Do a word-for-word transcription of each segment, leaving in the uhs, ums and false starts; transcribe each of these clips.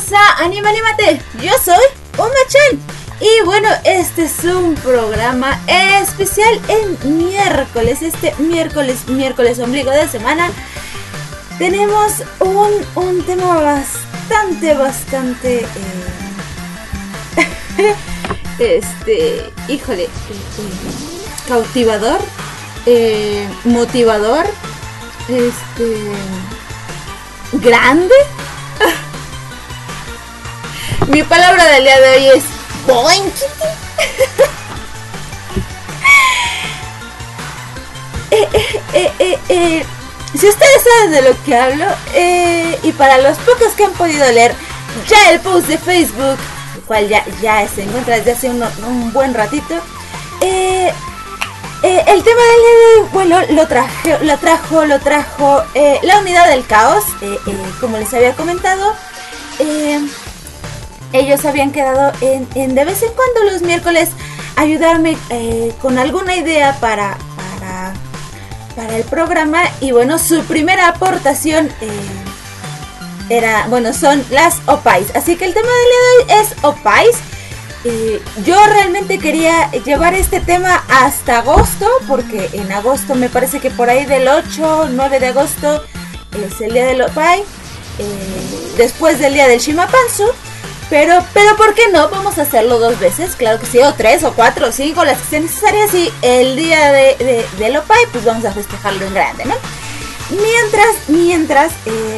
a Anima Anímate, yo soy Uma-chan. Y bueno, este es un programa especial en miércoles, este miércoles, miércoles ombligo de semana. Tenemos un, un tema bastante, bastante, eh, este, híjole, eh, eh, cautivador, eh, motivador, este, grande. Mi palabra del día de hoy es boinkity. eh, eh, eh, eh, eh. Si ustedes saben de lo que hablo, eh, y para los pocos que han podido leer ya el post de Facebook, el cual ya, ya se encuentra desde hace un, un buen ratito, eh, eh, el tema del día de hoy, bueno, lo, traje, lo trajo, lo trajo eh, la unidad del caos, eh, eh, como les había comentado. Eh, ellos habían quedado en, en de vez en cuando los miércoles ayudarme eh, con alguna idea para, para, para el programa. Y bueno, su primera aportación eh, era, bueno, son las opais. Así que el tema del día de hoy es opais. Eh, yo realmente quería llevar este tema hasta agosto, porque en agosto me parece que por ahí del ocho, nueve de agosto es el día del opai, eh, después del día del Shimapansu. Pero, pero ¿por qué no? Vamos a hacerlo dos veces, claro que sí, o tres, o cuatro, o cinco, las que sean necesarias. Y el día de, de, del opai, pues vamos a festejarlo en grande, ¿no? Mientras, mientras, eh,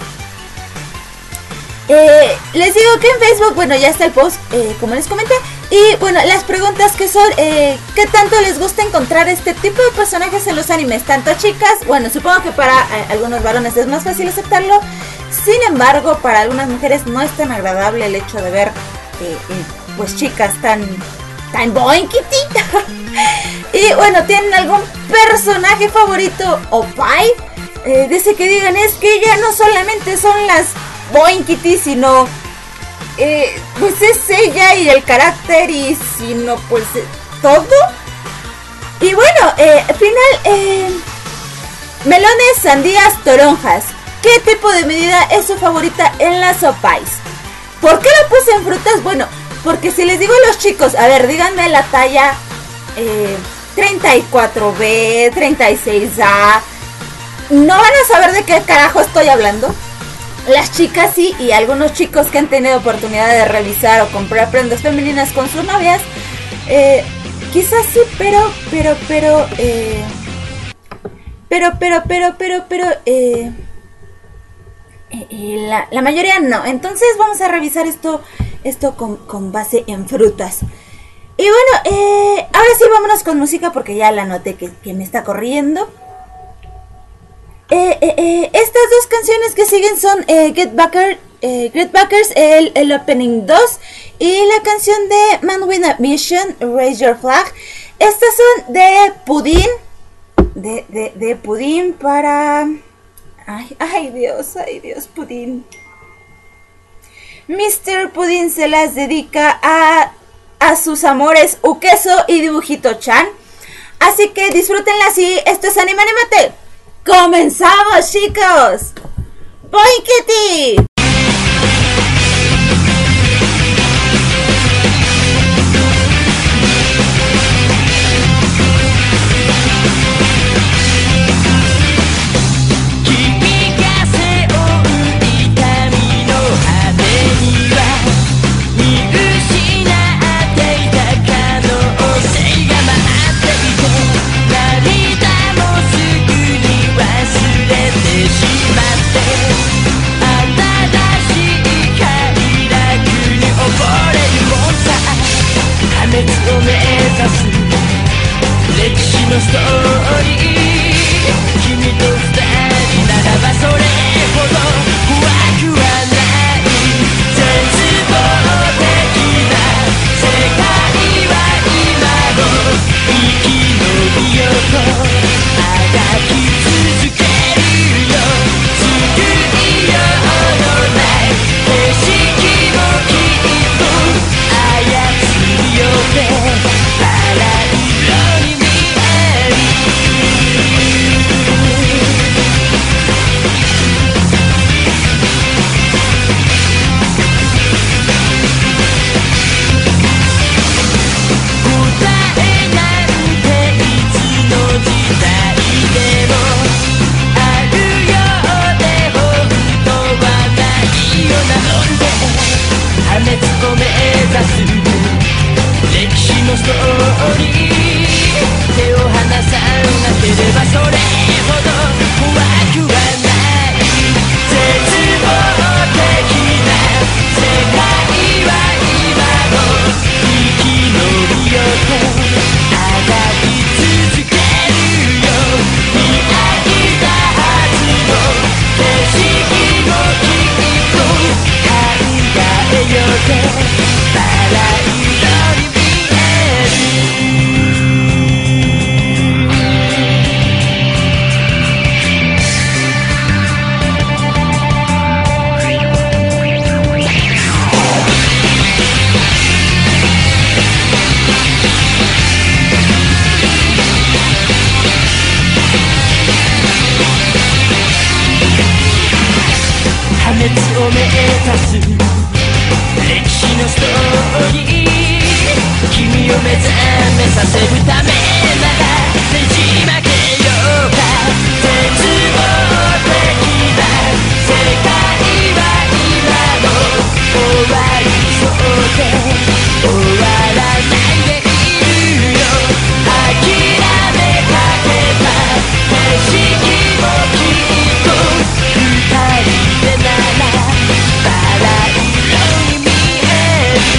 eh, les digo que en Facebook, bueno, ya está el post, eh, como les comenté. Y bueno, las preguntas que son, eh, ¿qué tanto les gusta encontrar este tipo de personajes en los animes? Tanto chicas, bueno, supongo que para eh, algunos varones es más fácil aceptarlo. Sin embargo, para algunas mujeres no es tan agradable el hecho de ver, eh, eh, pues, chicas tan, tan boinkity. Y bueno, ¿tienen algún personaje favorito opai? Eh, desde que digan, es que ya no solamente son las boinkity, sino, eh, pues es ella y el carácter, y sino, pues, eh, todo. Y bueno, eh, al final, eh, melones, sandías, toronjas. ¿Qué tipo de medida es su favorita en las opais? ¿Por qué la puse en frutas? Bueno, porque si les digo a los chicos, a ver, díganme la talla eh, treinta y cuatro B, treinta y seis A, no van a saber de qué carajo estoy hablando. Las chicas sí, y algunos chicos que han tenido oportunidad de revisar o comprar prendas femeninas con sus novias, eh, quizás sí, pero, pero, pero, eh, pero, pero, pero, pero, pero, eh... La, la mayoría no. Entonces vamos a revisar esto esto con, con base en frutas. Y bueno, eh, ahora sí vámonos con música, porque ya la noté que, que me está corriendo. eh, eh, eh, Estas dos canciones que siguen son eh, Get Backer, eh, Get Backers, el, el Opening dos, y la canción de Man with a Mission, Raise Your Flag. Estas son de Pudín, de, de, de Pudín para... Ay, ay Dios, ay Dios, Pudín. mister Pudín se las dedica a, a sus amores Ukeso y Dibujito Chan. Así que disfrútenla así. Esto es Anima Anímate. ¡Comenzamos, chicos! ¡Boinkity! Para 立つ歴史のストーリー、君を目覚めさせるためならねじ曲げようか、絶望的な世界は今も終わりそうで終わらないでいるよ、諦めかけた景色もきっと二人でならバラ色に見える。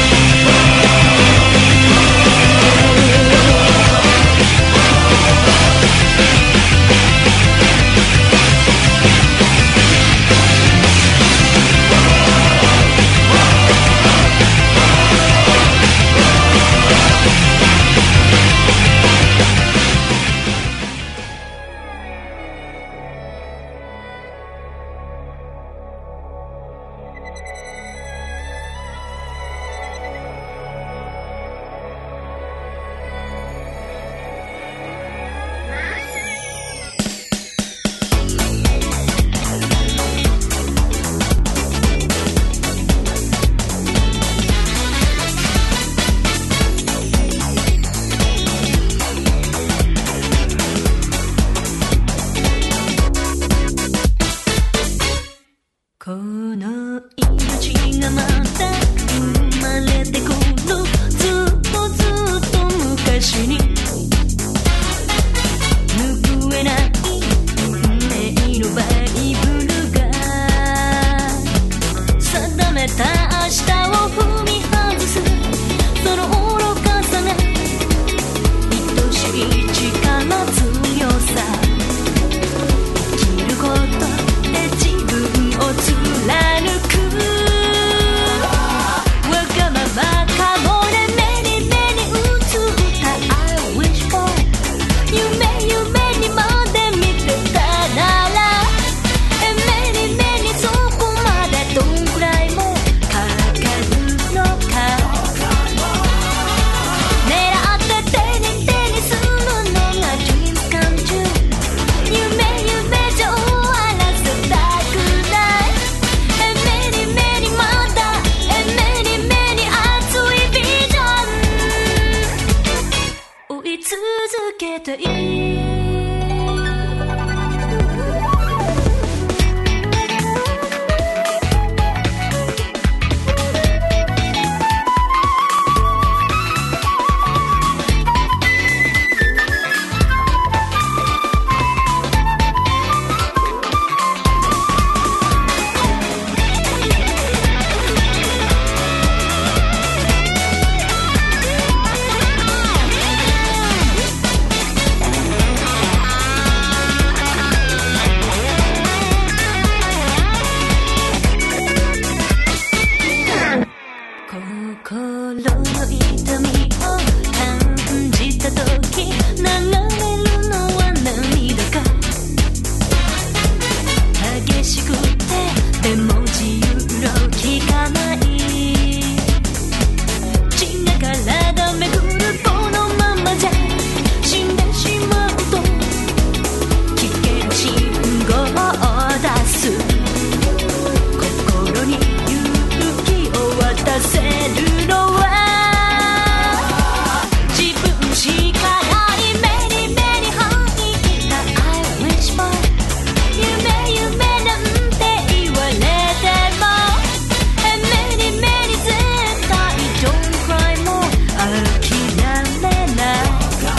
この命がまた生まれてくる、ずっとずっと昔に拭えない運命のバイブルが定めた明日を踏み外す、その愚かさが愛しい力強さ、生きることで自分を貫く、わがままかもね、目に目に映った I wish for 夢夢にまで見てたなら、目に目にそこまでどんくらいもかかるのか、狙って手に手にするのが Dreams come true、 夢夢じゃ終わらせたくない、目に目にまだ目に目に熱いビジョン追い続けたい。心の痛みを感じた時、流れるのは涙か、激しくてでも自由の利かない血が体めぐる、このままじゃ死んでしまうと危険信号を出す、心に勇気を渡せるのは自分しかない、目に目に入った I wish for 夢夢なんて言われても、目に目に絶対 Don't cry も諦めない、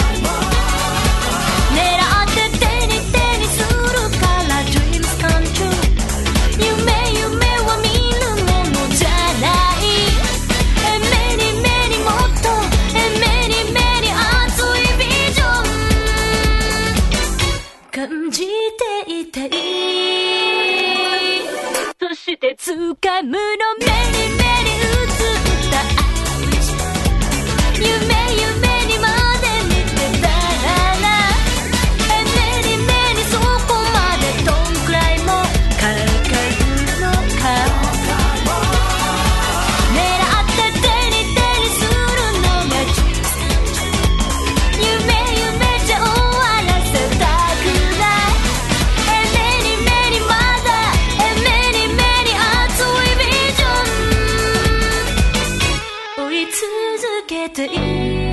狙って手に手にするから Dreams come true、 夢夢は見るものじゃない、目に目にもっと目に目に熱いビジョン感じていたい、そして掴むの目に目に映った I wish for 夢夢にまで見てたら、目に目にそこまでどんくらいもかかるのか、狙って手に手にするのが夢夢じゃ終わらせたくない、目に目にまだ目に目に熱いビていい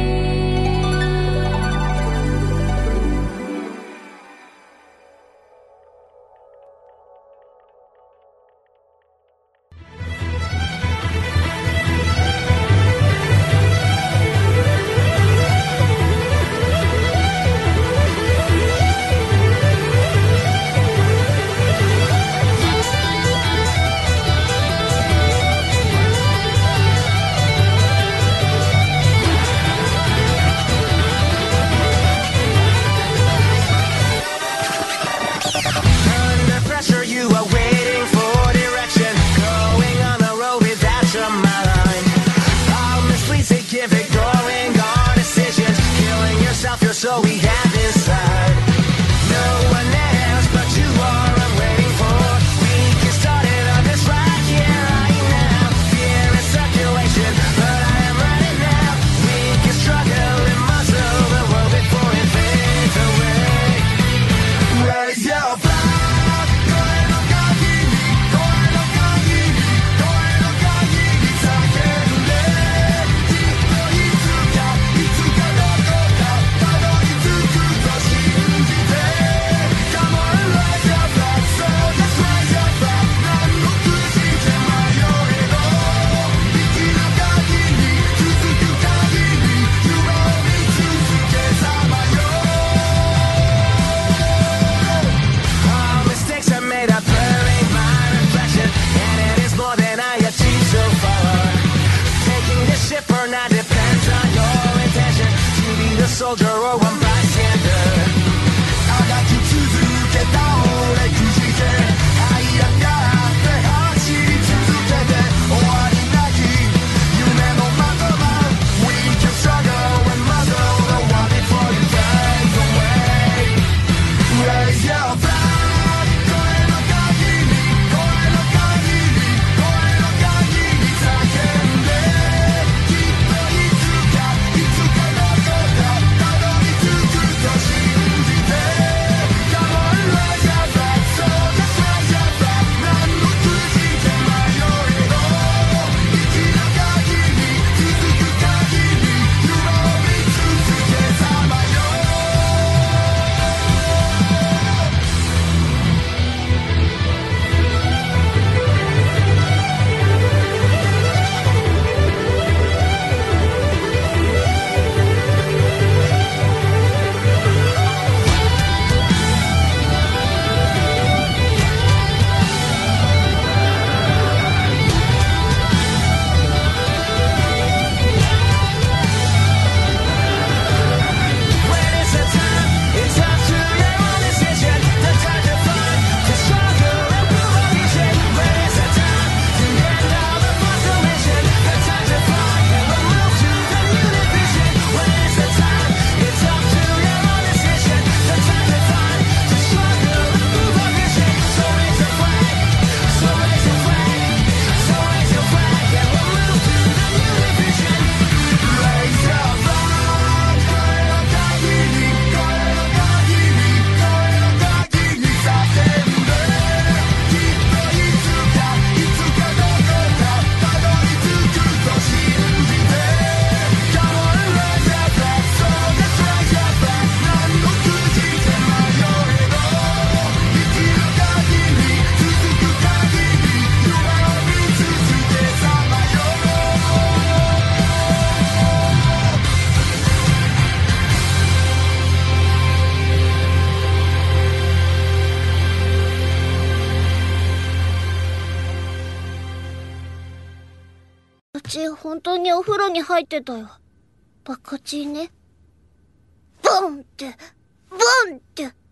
本当にお風呂に入ってたよ。バカチーね。ボンって、ボンって、ボーンだ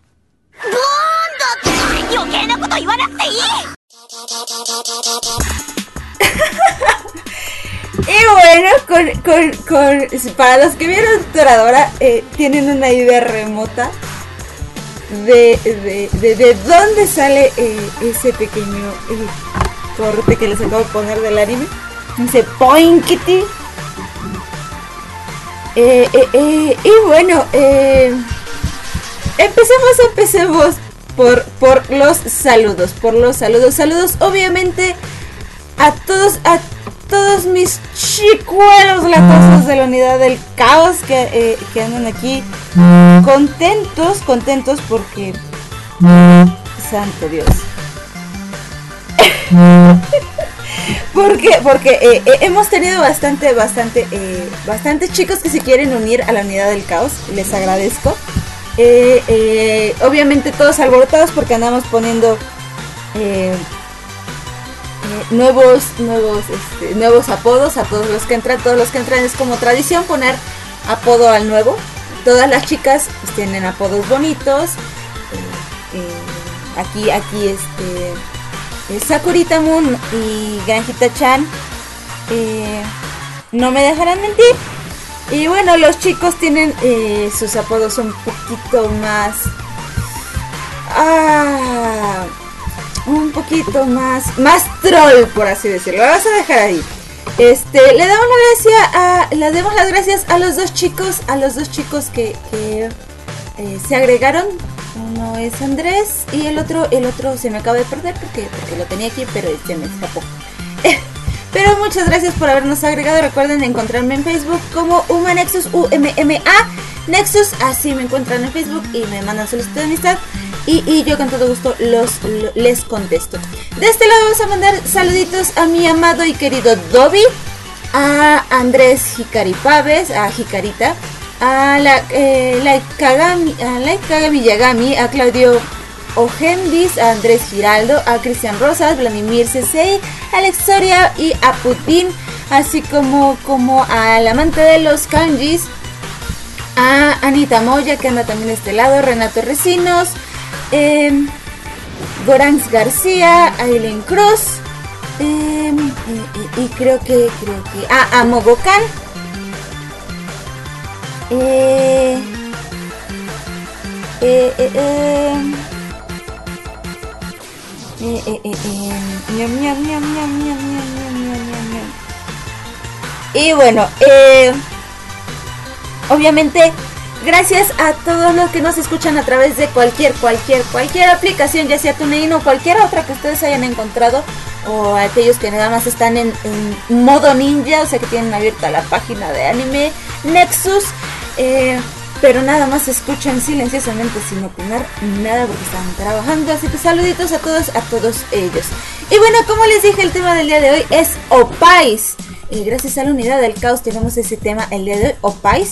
って余計なこと言わなくていい Y bueno, con, con, con, para los que vieron Toradora, eh, tienen una idea remota de, de, de, de dónde sale eh, ese pequeño eh, corte que les acabo de poner del anime. Ese poinkity. Eh, eh, eh, y bueno, eh, empecemos, empecemos por, por los saludos, por los saludos, saludos obviamente a todos, a todos mis chicuelos latosos de la unidad del caos que, eh, que andan aquí contentos, contentos porque... Santo Dios. porque porque eh, eh, hemos tenido bastante, bastante, eh, bastantes chicos que se quieren unir a la unidad del caos. Les agradezco. Eh, eh, obviamente todos alborotados porque andamos poniendo... Eh, Eh, nuevos nuevos este, nuevos apodos a todos los que entran. Todos los que entran es como tradición poner apodo al nuevo. Todas las chicas pues, tienen apodos bonitos. eh, eh, aquí aquí este eh, Sakurita Moon y Granjita Chan eh, no me dejarán mentir. Y bueno, los chicos tienen eh, sus apodos un poquito más ah un poquito más más troll, por así decirlo. Lo vas a dejar ahí. Este, le damos la gracia a, le damos las gracias a los dos chicos, a los dos chicos que, que eh, se agregaron. Uno es Andrés y el otro, el otro se me acaba de perder porque, porque lo tenía aquí, pero se me escapó. Pero muchas gracias por habernos agregado. Recuerden encontrarme en Facebook como Umanexus, U M M A Nexus. Así me encuentran en Facebook y me mandan solicitud de amistad. Y, y yo con todo gusto los, los les contesto. De este lado vamos a mandar saluditos a mi amado y querido Dobby, a Andrés Hikari Paves, a Hikarita, a la eh, Light Kagami, a Light Kagami Yagami, a Claudio Ojendis, a Andrés Giraldo, a Cristian Rosas, Vladimir Cesey, a Alex Soria y a Putin, así como, como al amante de los kanjis, a Anita Moya, que anda también de este lado, Renato Recinos, eh, Gorans García, Aileen Cruz, eh, y, y, y creo que, creo que, ah, a Mogokan, eh, eh, eh, eh, Eh, eh, eh, eh. Miam, miam, miam, miam, miam, miam, miam, miam, miam. Y bueno, eh, obviamente gracias a todos los que nos escuchan a través de cualquier, cualquier, cualquier aplicación, ya sea TuneIn o cualquier otra que ustedes hayan encontrado, o aquellos que nada más están en, en modo ninja, o sea que tienen abierta la página de Anime Nexus, eh, pero nada más escuchan silenciosamente sin opinar nada porque están trabajando. Así que saluditos a todos, a todos ellos. Y bueno, como les dije, el tema del día de hoy es Opais. Y gracias a la unidad del caos tenemos ese tema el día de hoy, Opais.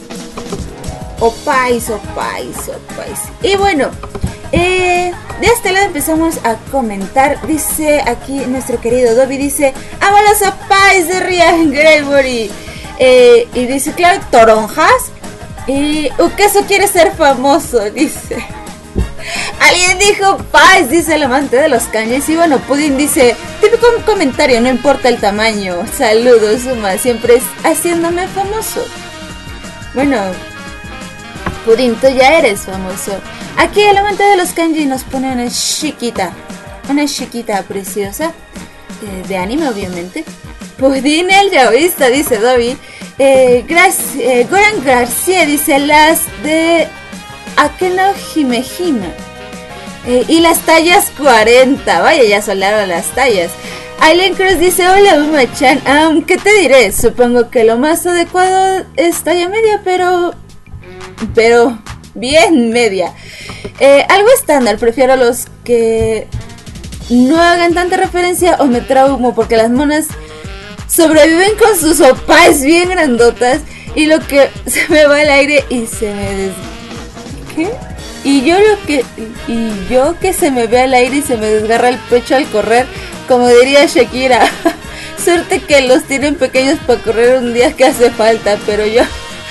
Opais, Opais, Opais. Y bueno, eh, de este lado empezamos a comentar. Dice aquí nuestro querido Dobby, dice, amo los Opais de Ryan Gregory. Eh, y dice, claro, toronjas. Y Ukeso quiere ser famoso, dice. Alguien dijo paz, dice el amante de los kanjis. Y bueno, Pudding dice, típico comentario, no importa el tamaño. Saludos, Uma, siempre es haciéndome famoso. Bueno, Pudding, tú ya eres famoso. Aquí el amante de los kanjis nos pone una chiquita, una chiquita preciosa, eh, de anime obviamente. Pudding el yaoísta, dice Dobby. Eh, Grac- eh, Goran García dice las de Akeno Himehime, eh, y las tallas cuarenta. Vaya, ya solaron las tallas. Aileen Cruz dice, hola Uma-chan, um, ¿qué te diré? Supongo que lo más adecuado es talla media, pero pero bien media, eh, algo estándar. Prefiero los que no hagan tanta referencia o me traumo porque las monas sobreviven con sus opais bien grandotas y lo que se me va al aire y se me des... ¿Qué? Y yo lo que... Y yo que se me ve al aire y se me desgarra el pecho al correr, como diría Shakira. Suerte que los tienen pequeños para correr un día que hace falta, pero yo...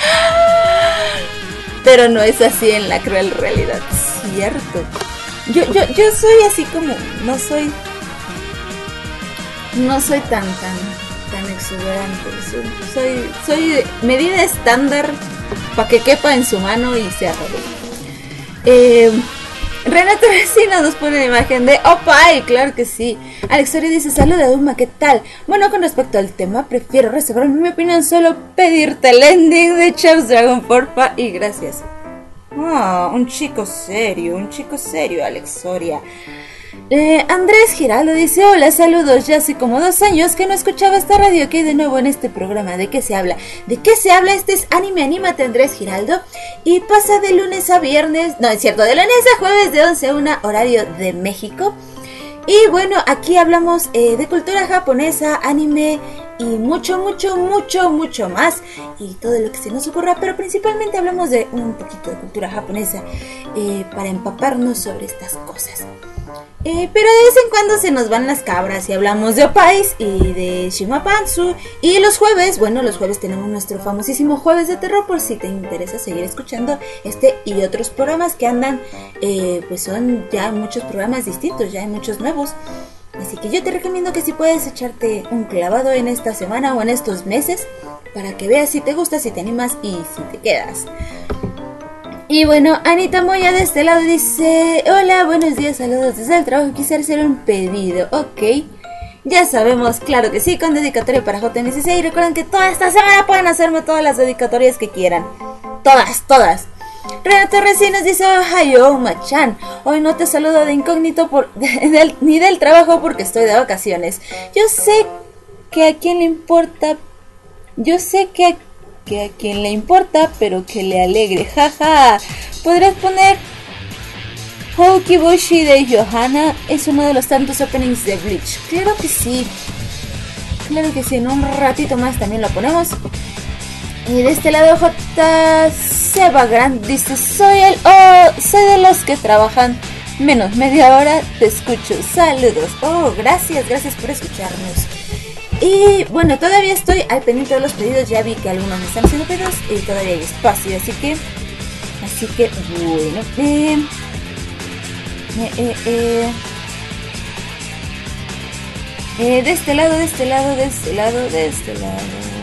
Pero no es así en la cruel realidad, cierto. Yo, yo, yo soy así como... No soy... No soy tan, tan... tan exuberante, soy, soy, soy medida estándar para que quepa en su mano y se arrolle. Eh, Renato Vecino nos pone una imagen de Opay, claro que sí. Alexoria dice, saluda Duma, ¿qué tal? Bueno, con respecto al tema, prefiero reservar mi opinión, solo pedirte el ending de Chaos Dragon, porfa, y gracias. Oh, un chico serio, un chico serio, Alexoria. Eh, Andrés Giraldo dice: hola, saludos, ya hace como dos años que no escuchaba esta radio, que de nuevo en este programa. ¿De qué se habla? ¿De qué se habla? Este es Anime Anímate, Andrés Giraldo, y pasa de lunes a viernes, no es cierto, de lunes a jueves de once a una, horario de México. Y bueno, aquí hablamos eh, de cultura japonesa, anime y mucho, mucho, mucho, mucho más, y todo lo que se nos ocurra, pero principalmente hablamos de un poquito de cultura japonesa eh, para empaparnos sobre estas cosas. Eh, pero de vez en cuando se nos van las cabras y hablamos de opais y de Shimapantsu. Y los jueves, bueno, los jueves tenemos nuestro famosísimo Jueves de Terror, por si te interesa seguir escuchando este y otros programas que andan, eh, pues son ya muchos programas distintos, ya hay muchos nuevos. Así que yo te recomiendo que si puedes echarte un clavado en esta semana o en estos meses, para que veas si te gusta, si te animas y si te quedas. Y bueno, Anita Moya de este lado dice: hola, buenos días, saludos desde el trabajo, quisiera hacer un pedido. Ok, ya sabemos, claro que sí, con dedicatoria para J M C C. Y recuerden que toda esta semana pueden hacerme todas las dedicatorias que quieran. Todas, todas. Renato Recién nos dice: Ohayo, Machan, hoy no te saludo de incógnito por, de, del, ni del trabajo porque estoy de vacaciones. Yo sé que a quién le importa, yo sé que a que a quien le importa, pero que le alegre, jaja. ¿Podrías poner Houkiboshi de Johanna? Es uno de los tantos openings de Bleach. Claro que sí, claro que sí, en un ratito más también lo ponemos. Y de este lado J. Sebagrand dice: soy el oh, soy de los que trabajan menos media hora, te escucho, saludos. Oh, gracias, gracias por escucharnos. Y bueno, todavía estoy al pendiente de los pedidos. Ya vi que algunos me están haciendo pedidos y todavía hay espacio, así que Así que bueno, eh, eh, eh, eh, eh, de este lado, de este lado, de este lado, de este lado.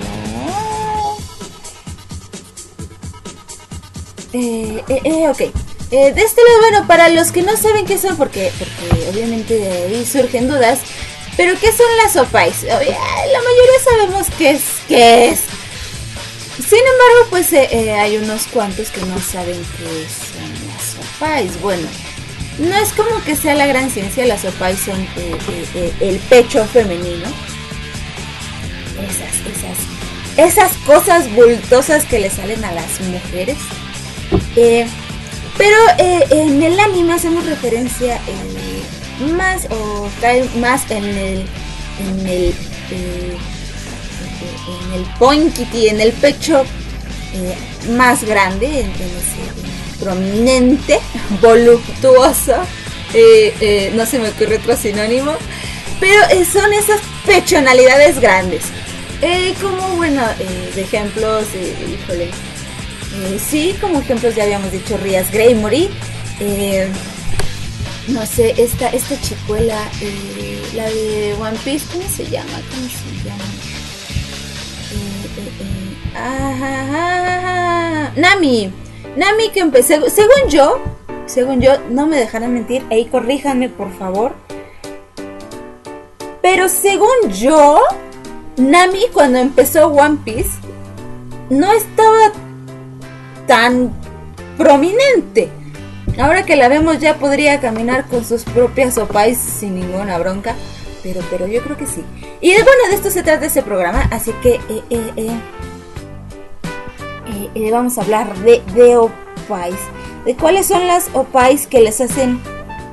Eh, eh, eh, ok. Eh, de este lado, bueno, para los que no saben qué son, porque, porque obviamente de ahí surgen dudas, pero ¿qué son las opais? La mayoría sabemos qué es, qué es. Sin embargo, pues eh, eh, hay unos cuantos que no saben qué son las opais. Bueno, no es como que sea la gran ciencia. Las opais son eh, eh, eh, el pecho femenino. Esas, esas, esas cosas bultosas que le salen a las mujeres. Eh, pero eh, en el anime hacemos referencia eh, más o cae más en el en el eh, en el poinquiti, en el pecho eh, más grande, en, en ese prominente, voluptuoso, eh, eh, no se me ocurre otro sinónimo, pero eh, son esas pechonalidades grandes, eh, como bueno, eh, de ejemplos, eh, híjole. Eh, sí, como ejemplos ya habíamos dicho Rias Greymori, eh, no sé, esta, esta chicuela, eh, la de One Piece, ¿cómo se llama? ¿Cómo se llama? Eh, eh, eh, ah, Nami, Nami que empecé, según yo, según yo, no me dejarán mentir, ahí corríjanme por favor, pero según yo, Nami cuando empezó One Piece no estaba tan prominente. Ahora que la vemos ya podría caminar con sus propias opais sin ninguna bronca, pero pero yo creo que sí. Y de, bueno, de esto se trata este programa, así que eh, eh, eh, eh, eh, vamos a hablar de, de opais, de cuáles son las opais que les hacen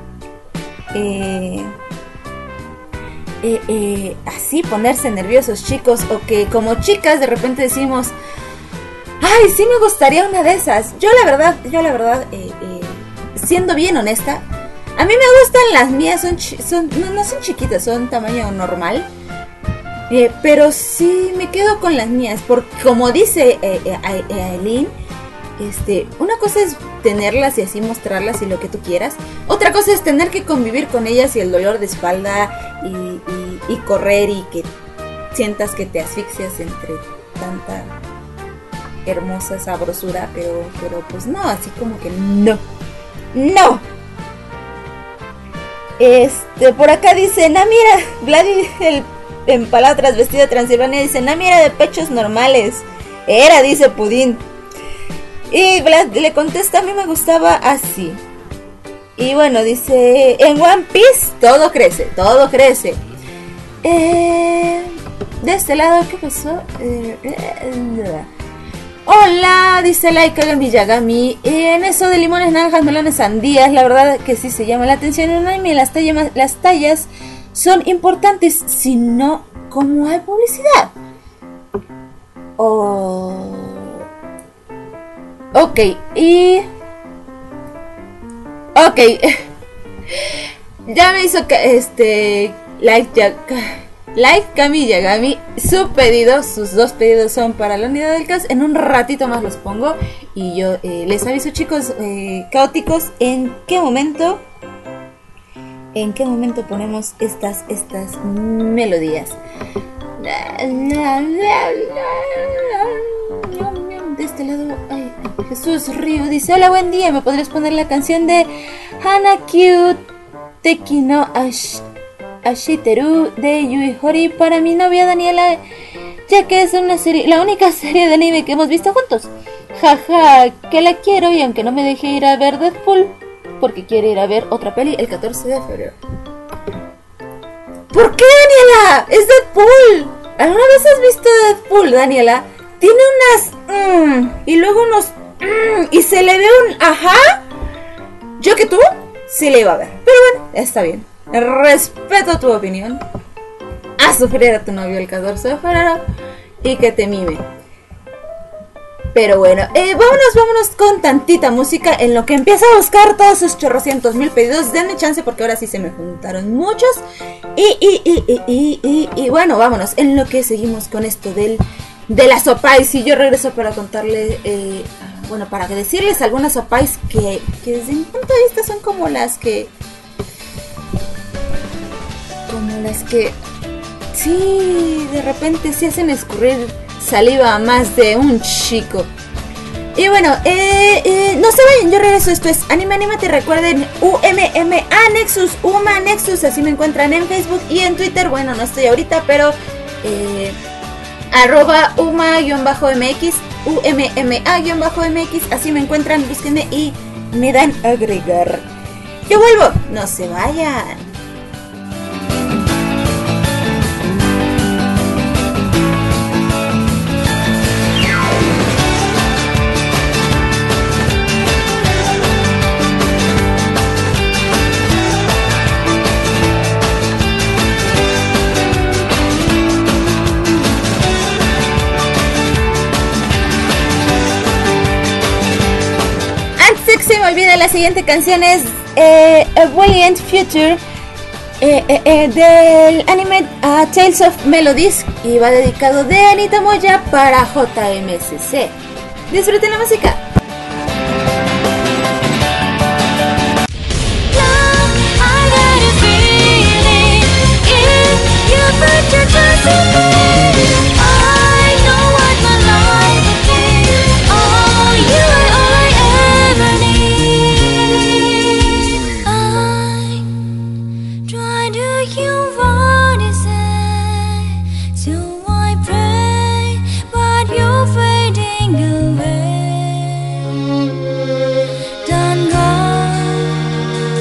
eh, eh, eh, así ponerse nerviosos, chicos, o que como chicas de repente decimos: ay, sí me gustaría una de esas. Yo la verdad, yo la verdad, eh, eh, siendo bien honesta, a mí me gustan las mías, son, chi- son no, no son chiquitas, son tamaño normal, eh, pero sí me quedo con las mías, porque como dice eh, eh, eh, Aileen, este, una cosa es tenerlas y así mostrarlas y lo que tú quieras, otra cosa es tener que convivir con ellas y el dolor de espalda y, y, y correr y que sientas que te asfixias entre tanta hermosa sabrosura, pero, pero pues no, así como que no, no. Este, por acá dice, nah mira, Vladi, el empalado transvestido de Transilvania, dice, nah mira, de pechos normales, era, dice Pudín. Y Vlad le contesta, a mí me gustaba así. Y bueno, dice, en One Piece todo crece, todo crece. Eh, de este lado, ¿qué pasó? Eh, eh, eh, hola, dice Laika Gambillagami. En eso de limones, naranjas, melones, sandías, la verdad que sí se llama la atención en un anime. Las tallas, las tallas son importantes, si no, ¿cómo hay publicidad? Oh. Ok, y... Ok. Ya me hizo que este... Like ya... Like Kami Yagami, su pedido, sus dos pedidos son para la unidad del caos. En un ratito más los pongo. Y yo eh, les aviso, chicos eh, caóticos, en qué momento, en qué momento ponemos estas, estas melodías. De este lado, ay, Jesús Río dice: hola, buen día, ¿me podrías poner la canción de Hanakyu Tekino Ash Ashiteru de Yui Hori para mi novia Daniela, ya que es una serie, la única serie de anime que hemos visto juntos? Jaja, que la quiero, y aunque no me deje ir a ver Deadpool, porque quiere ir a ver otra peli el catorce de febrero. ¿Por qué, Daniela? ¡Es Deadpool! ¿Alguna vez has visto Deadpool, Daniela? Tiene unas... Mmm, y luego unos... Mmm, y se le ve un... Ajá. Yo que tú, sí le iba a ver. Pero bueno, está bien. Respeto tu opinión. A sufrir a tu novio el catorce de febrero y que te mime. Pero bueno, eh, vámonos, vámonos con tantita música en lo que empieza a buscar todos sus chorrocientos mil pedidos. Denme chance porque ahora sí se me juntaron muchos. Y, y, y, y, y, y, y bueno, vámonos en lo que seguimos con esto del, de las opais. Y yo regreso para contarle, eh, bueno, para decirles algunas opais que, que desde mi punto de vista son como las que... Como las que... Sí, de repente se hacen escurrir saliva a más de un chico. Y bueno, eh, eh, no se vayan, yo regreso. Esto es Anime Animate. Recuerden, U M M A Nexus, Uma Nexus, así me encuentran en Facebook y en Twitter. Bueno, no estoy ahorita, pero eh, arroba Uma-M X, U M M A-M X, así me encuentran, búsquenme y me dan agregar. Yo vuelvo, no se vayan. Se me olvida, la siguiente canción es eh, A Valiant Future eh, eh, eh, del anime uh, Tales of Melodies, y va dedicado de Anita Moya para J M S C. Disfruten la música.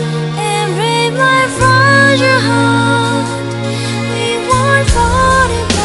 Your heart, we won't fall.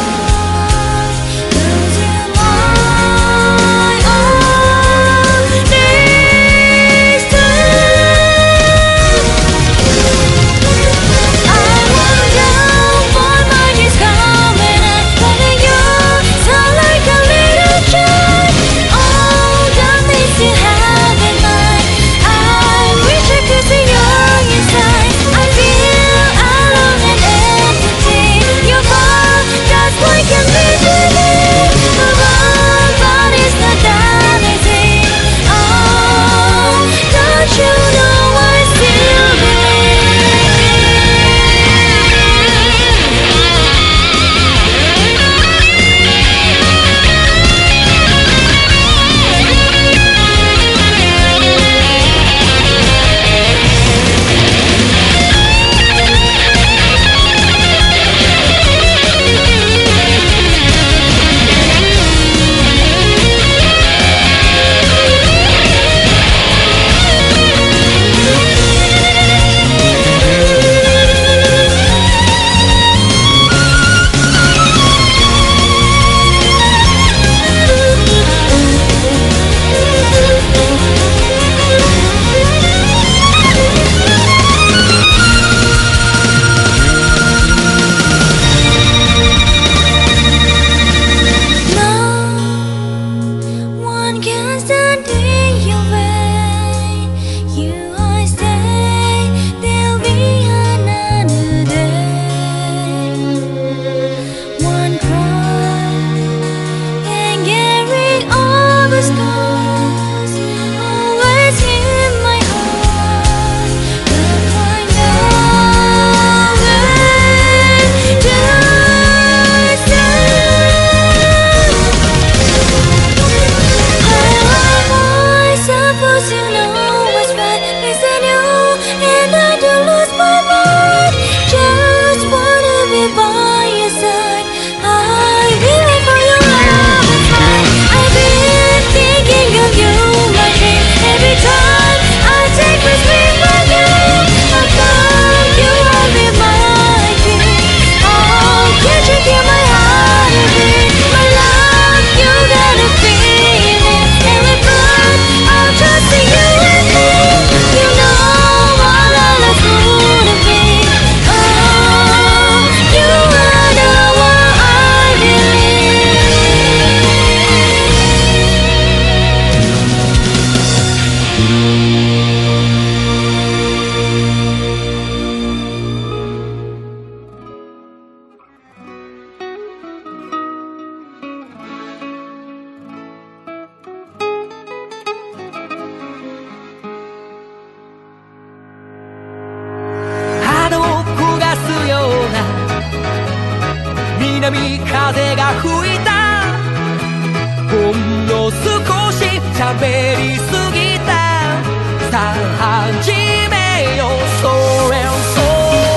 い風が吹いたほんの少し喋りすぎたさあ始めようそれそう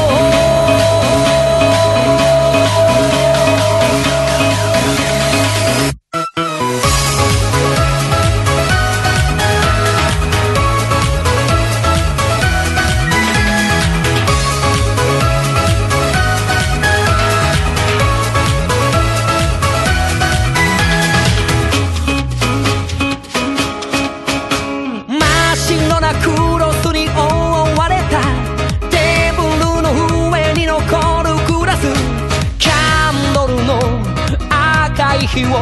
火を移す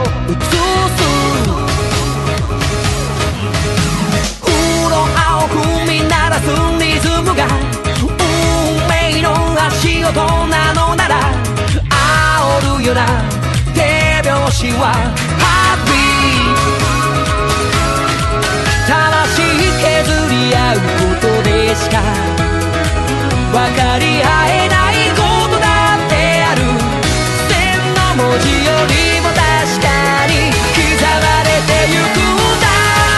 うろあを踏み鳴らすリズムが運命の足音なのなら煽るような手拍子はハッピー魂削り合うことでしか分かり合えないことだってある千の文字よりも確かに刻まれてゆくんだ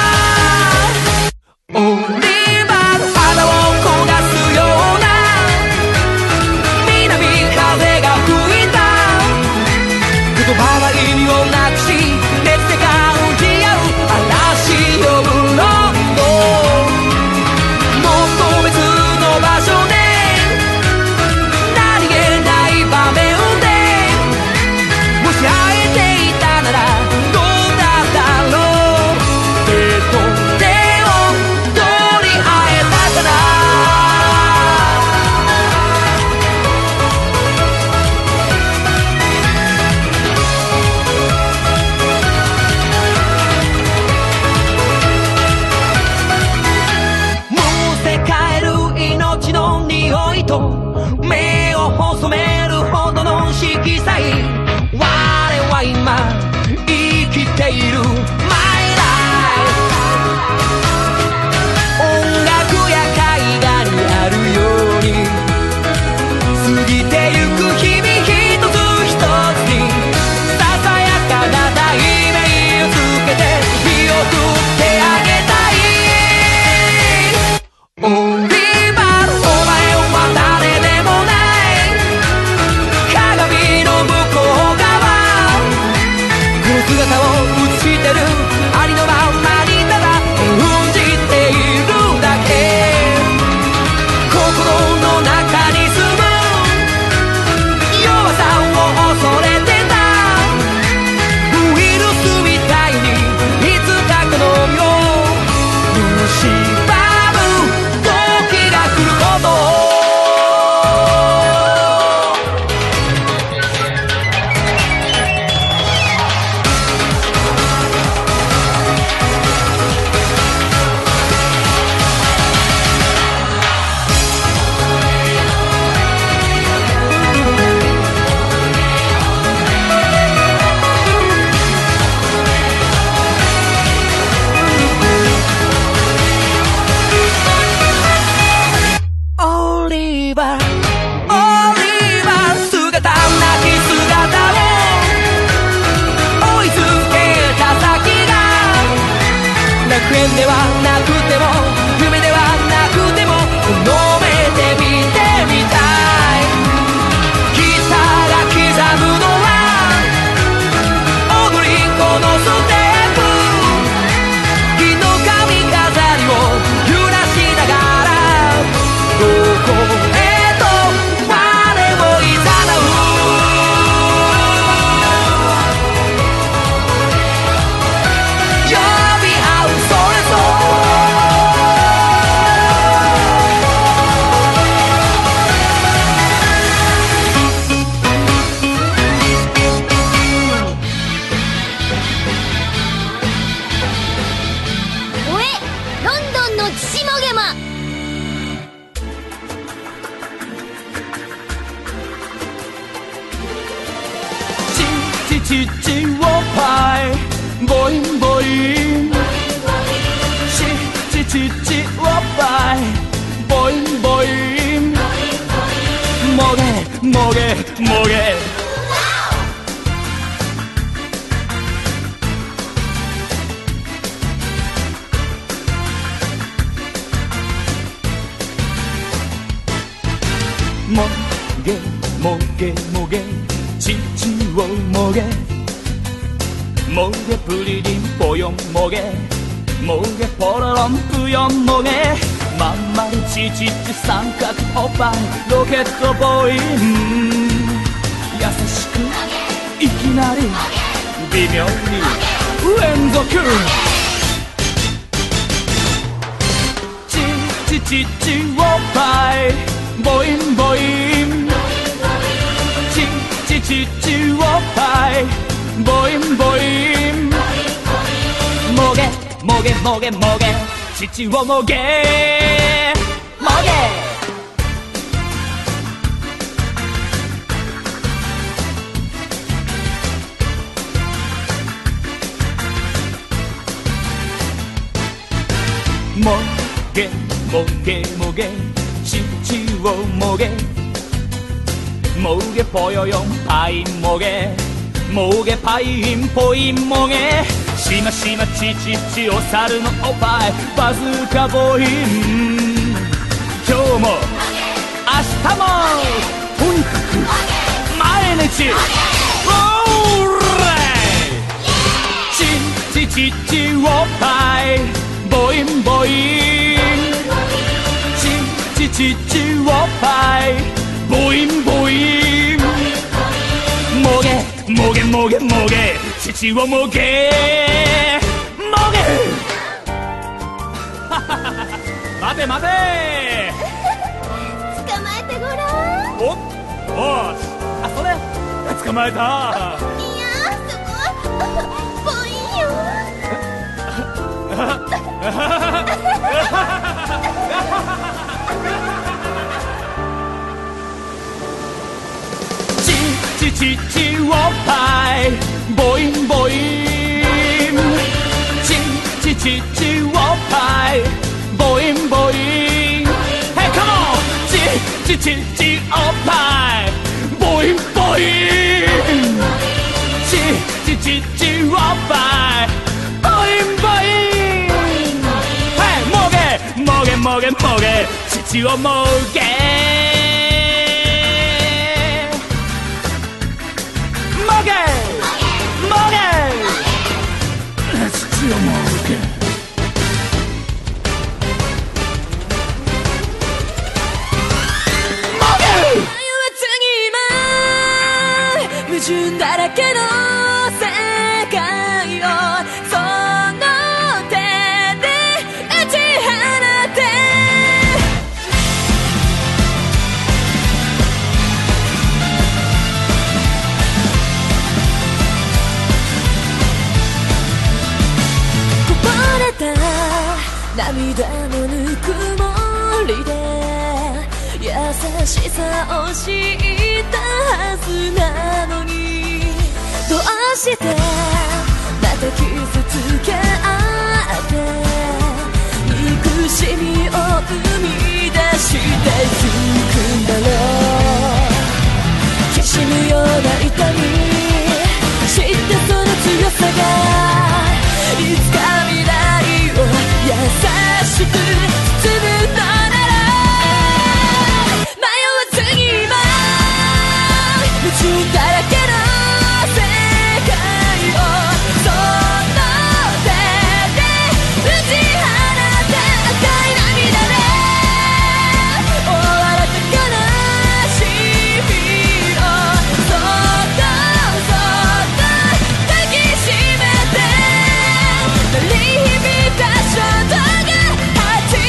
オリーバーの花を焦がすような南風が吹いた言葉は意味をなくし熱で感じ合う嵐呼ぶロンドンもっと別の場所で何気ない場面でもし会えていたならどうだったろう手と手を取り合えたかなむせ返る命の匂いと目を細めるほどの色彩我は今生きている My life 音楽や絵画にあるように過ぎてゆく日々一つ一つにささやかな題名をつけて見送ってあげたいオリバーお前は誰でもない鏡の向こう側この姿を映してるありのままにただ演じているだけ心の中に住む弱さを恐れてたウイルスみたいにいつかこの世を蝕む時が来ることをオリバーオリバー姿なき姿を追い続けた先が楽園ではなくても夢ではなくてもこの目で見てみたいギターが刻むのは踊り子のステップ木の髪飾りを揺らしながらどこへと我をいざなう呼び合うそれおえロンドンの父もげまチチチをパイボインボインチチチチをパイボインボインもげもげもげげもげ父をもげもげプリリンポヨンもげもげポロロンプヨンもげまんまるちちち三角おっぱいロケットボーイ、うん、優しくいきなり微妙に連続ちちちちおっぱいボインボインちちちちおっぱいボインボインもげもげもげもげ父をもげもげもげもげもげ父をもげもげぽよよんパインもげもげパインポインもげしましまちちちお猿のおっぱいバズーカボーイ、今日も明日もとにかく毎日オーレイちちちちおっぱいボインボインちちちちおっぱいボインボインもげもげもげもげ父をもげもげ待て待て捕まえてごらん。 おっおしあそれ捕まえた。 いやそこはボインよ。ちちちおっぱいボインボインちちちちおっぱいボインボイン Hey come on ちちちちおっぱいボインボインちちちちおっぱいボインボイン Hey もげもげもげもげ父をもげもげもげ父をもげもげ矛盾だらけの世界をその手で打ち放てこぼれた涙のぬくもりで優しさを知ったはずなのにどうしてまた傷つけ合って憎しみを生み出してゆくんだろうきしむような痛み知ったその強さがいつか未来を優しく包むのなら宇宙だらけの世界をその手で打ち放て赤い涙で終わらた悲しみをそっとそっと抱きしめて鳴り響いた衝動がはち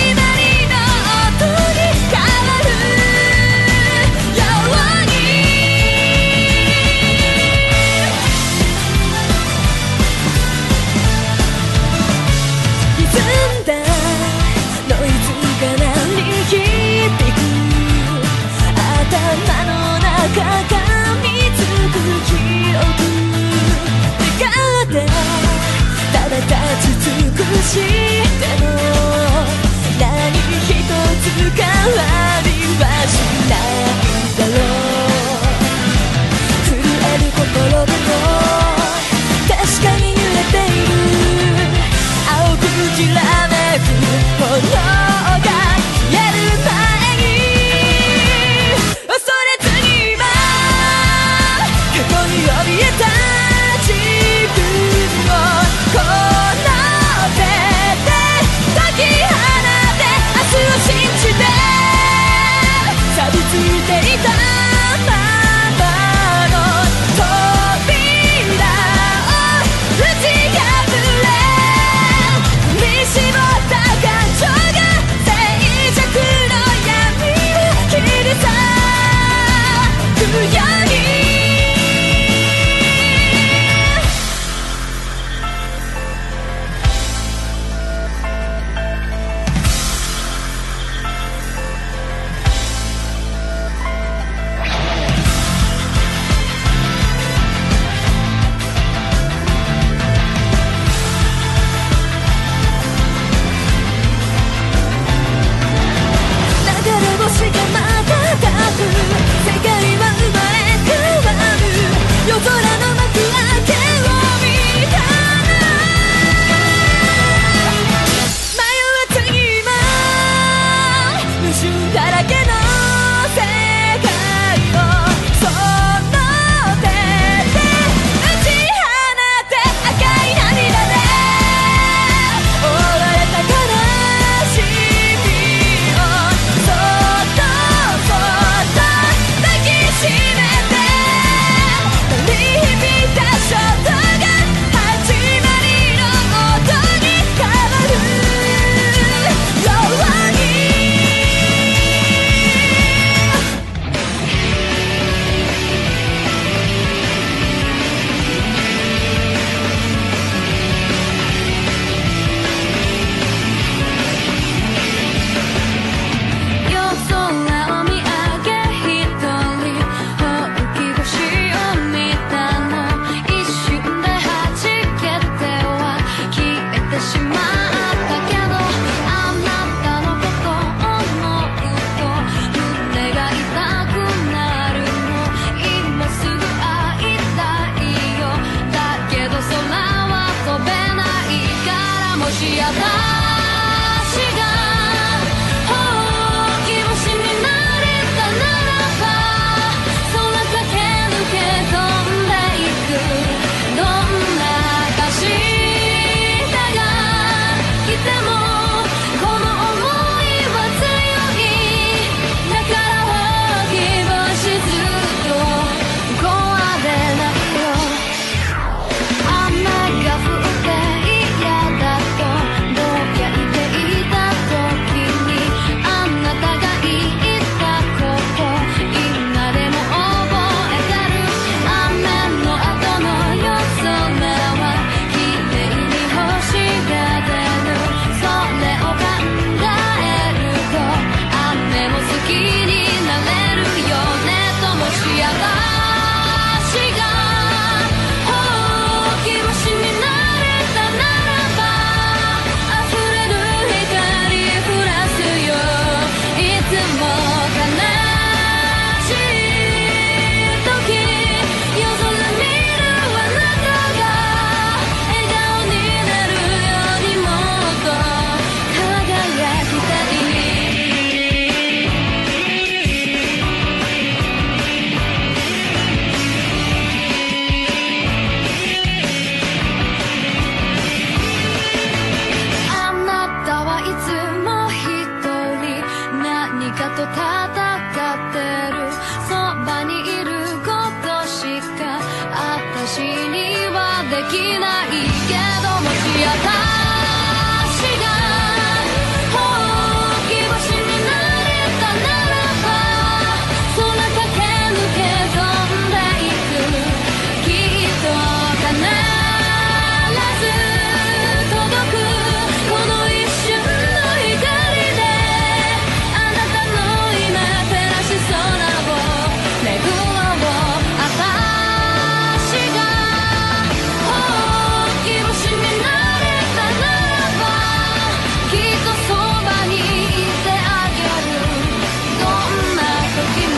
できないけどもし私がほうき星になれたならば空駆け抜け飛んでいくきっと必ず届くこの一瞬の光であなたの今照らし空を巡ろう私がほうき星になれたならばきっとそばにいてあげるどんな時も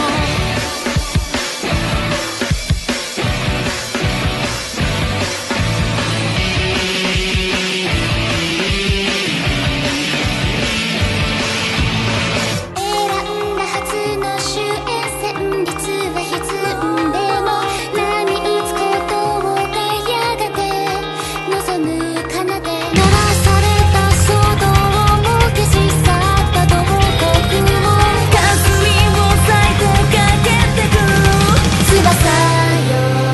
選んだはずの終焉旋律は歪んでも波打つことをがやがて望む奏で鳴らされた衝動も消し去った慟哭も霞を咲いてかけてく翼よ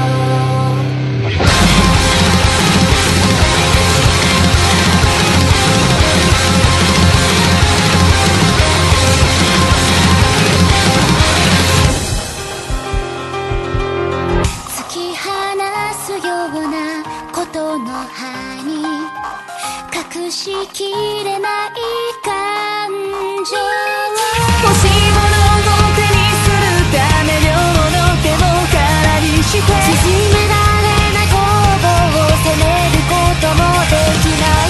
突き放すようなことの葉に隠しきれない感情欲しいものを手にするため両の手を空にして縮められない攻防を責めることもできない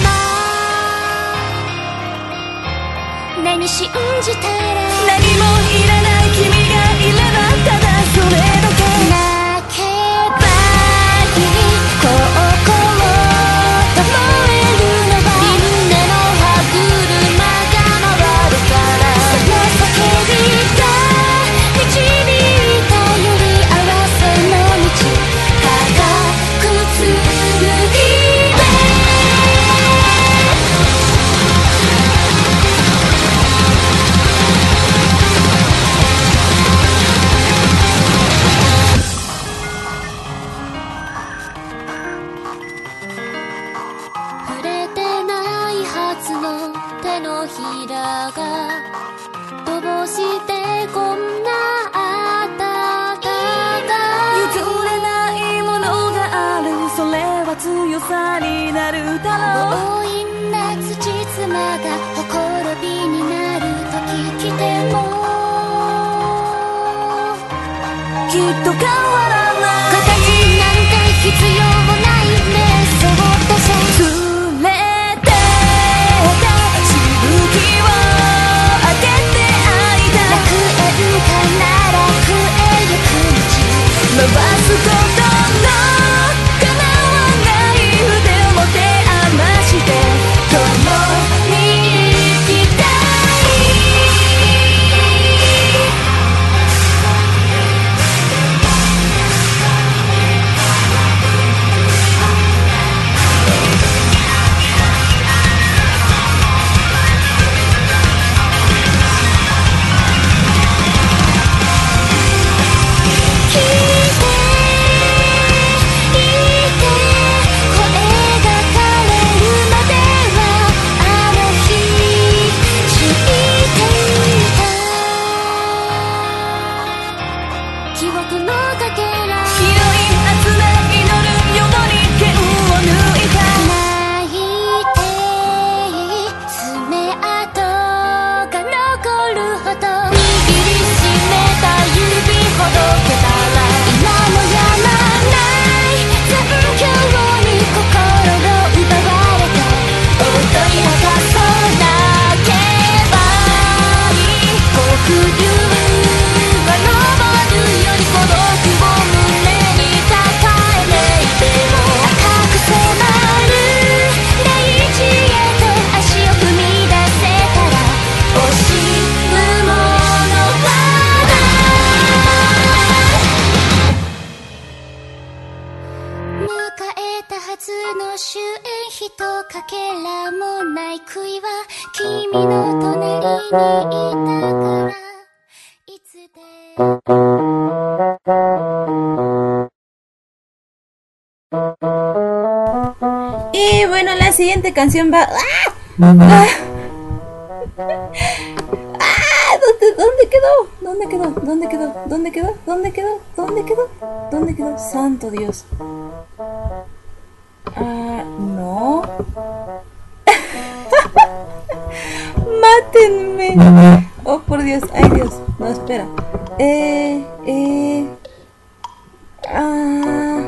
まま何信じたら何もいらない君がいればただそれだけ泣けばいいこうこうと燃えるのは輪廻の歯車が回るからその叫びが導いたより合わせの道輝く剣で触れてないはずの手のひらが乏してこんなあたたか譲れないものがあるそれは強さになるだろう強引な土妻がほころびになる時来てもきっと変わらない形なんて必要ないねそうでしょ連れてたしぶきを上げて愛だ楽園から楽へ行く道回すことの叶わない腕を持て余して共に生きたいひとかけらもない悔いは君の隣にいたからいつで Y bueno, la siguiente canción va... ¡Ah! ¡Ah! ¡Ah! ¿Dónde, ¿Dónde quedó? ¿Dónde quedó? ¿Dónde quedó? ¿Dónde quedó? ¿Dónde quedó? ¿Dónde quedó? ¿Dónde quedó? Santo Dios. Ah, no. Mátenme. Oh, por Dios. Ay, Dios. No, espera. Eh, eh. Ah,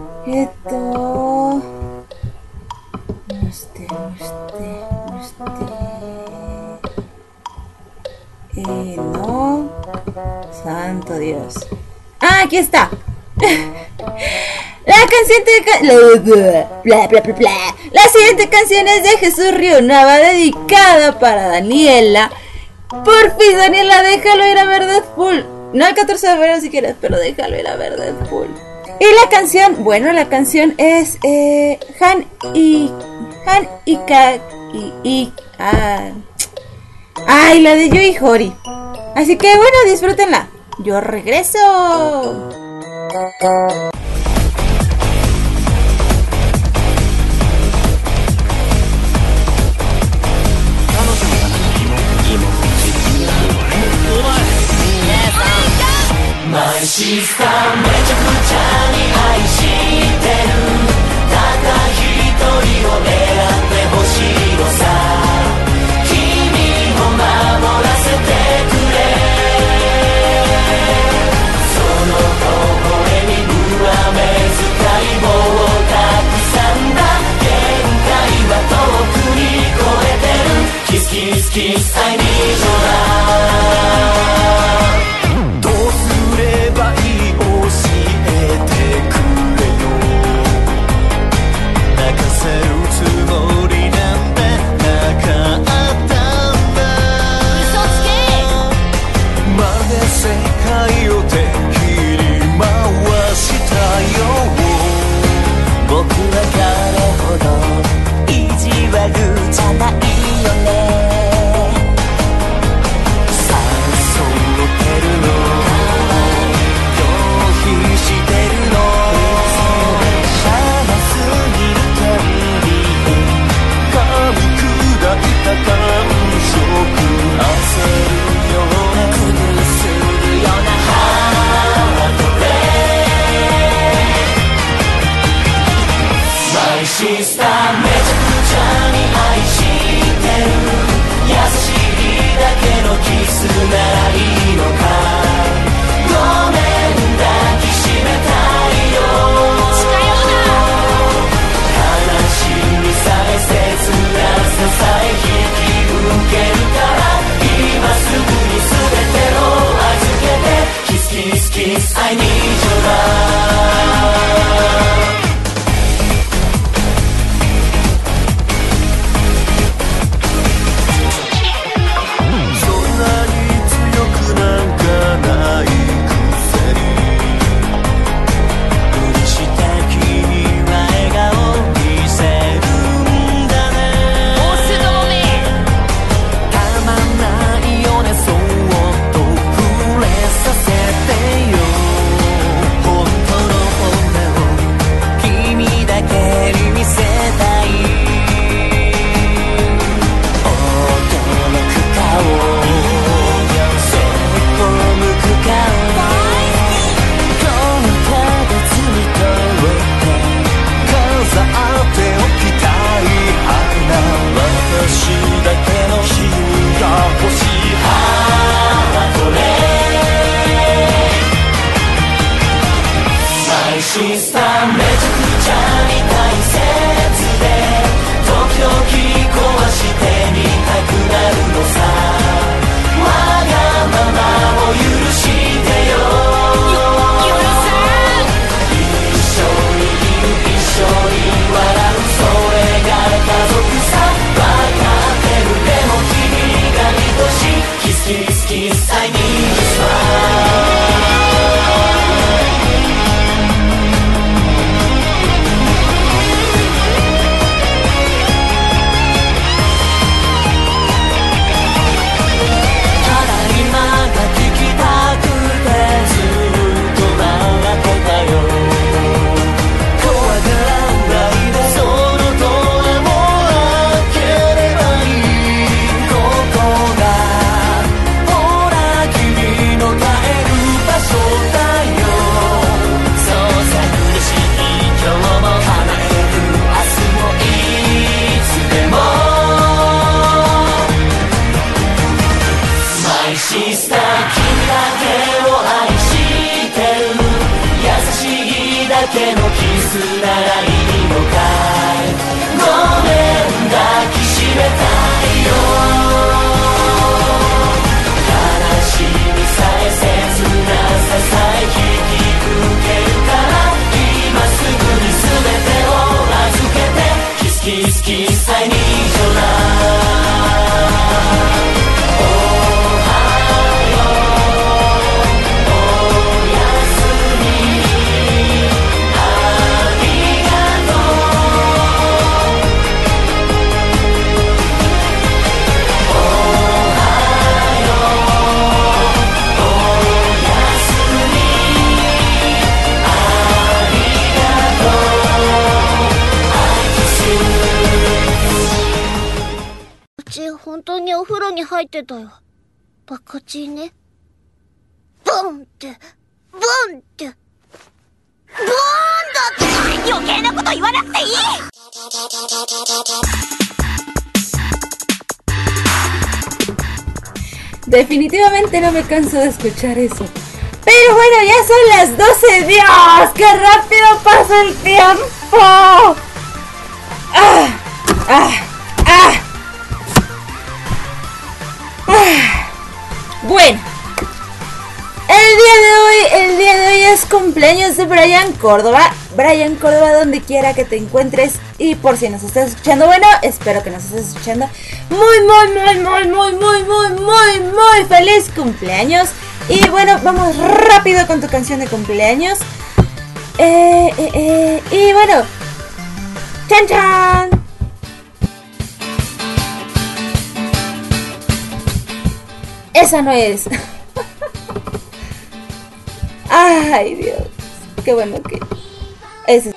esto. Este, este, este. Eh, no. Santo Dios. Ah, aquí está. La canción de bla, bla, bla, bla. La siguiente canción es de Jesús Ryunava, dedicada para Daniela. Por fin, Daniela, déjalo ir a ver Deadpool. No el catorce de febrero si quieres, pero déjalo ir a ver Deadpool. Y la canción, bueno, la canción es eh, Han y Han y Ka y, y ah, ay, la de Yui Horii. Así que bueno, disfrútenla. Yo regreso. My sister めちゃくちゃに愛してるただ一人を選んでほしいのさ君を守らせてくれその微笑み上目遣いもたくさんだ限界は遠くに越えてるキスキスキス I need your loveシスターめちゃくちゃに愛してる優しいだけのキスならいいのかごめん抱きしめたいよ近寄るな悲しみさえ切なささえ引き受けるから今すぐに全てを預けてキスキスキス I need your love けのキスならいいのかいごめん抱きしめたいよ悲しみさえ切なささえ引き受けるから今すぐに全てを預けてキスキスキス I need your love 本当にお風呂に入ってたよ。バカチーね。ボンって、ボンって、ボーンだって余計なこと言わなくていい Definitivamente no me canso de escuchar eso. Pero bueno, ya son las doce. ¡Dios! ¡Qué rápido pasa el tiempo! ¡Ah! ¡Ah! ¡Ah! Bueno, el día de hoy, el día de hoy es cumpleaños de Brian Córdoba. Brian Córdoba, donde quiera que te encuentres y por si nos estás escuchando, bueno, espero que nos estés escuchando. Muy, muy, muy, muy, muy, muy, muy, muy, muy feliz cumpleaños. Y bueno, vamos rápido con tu canción de cumpleaños. Eh, eh, eh, y bueno, chan chan. Esa no es. Ay, Dios. Qué bueno que es.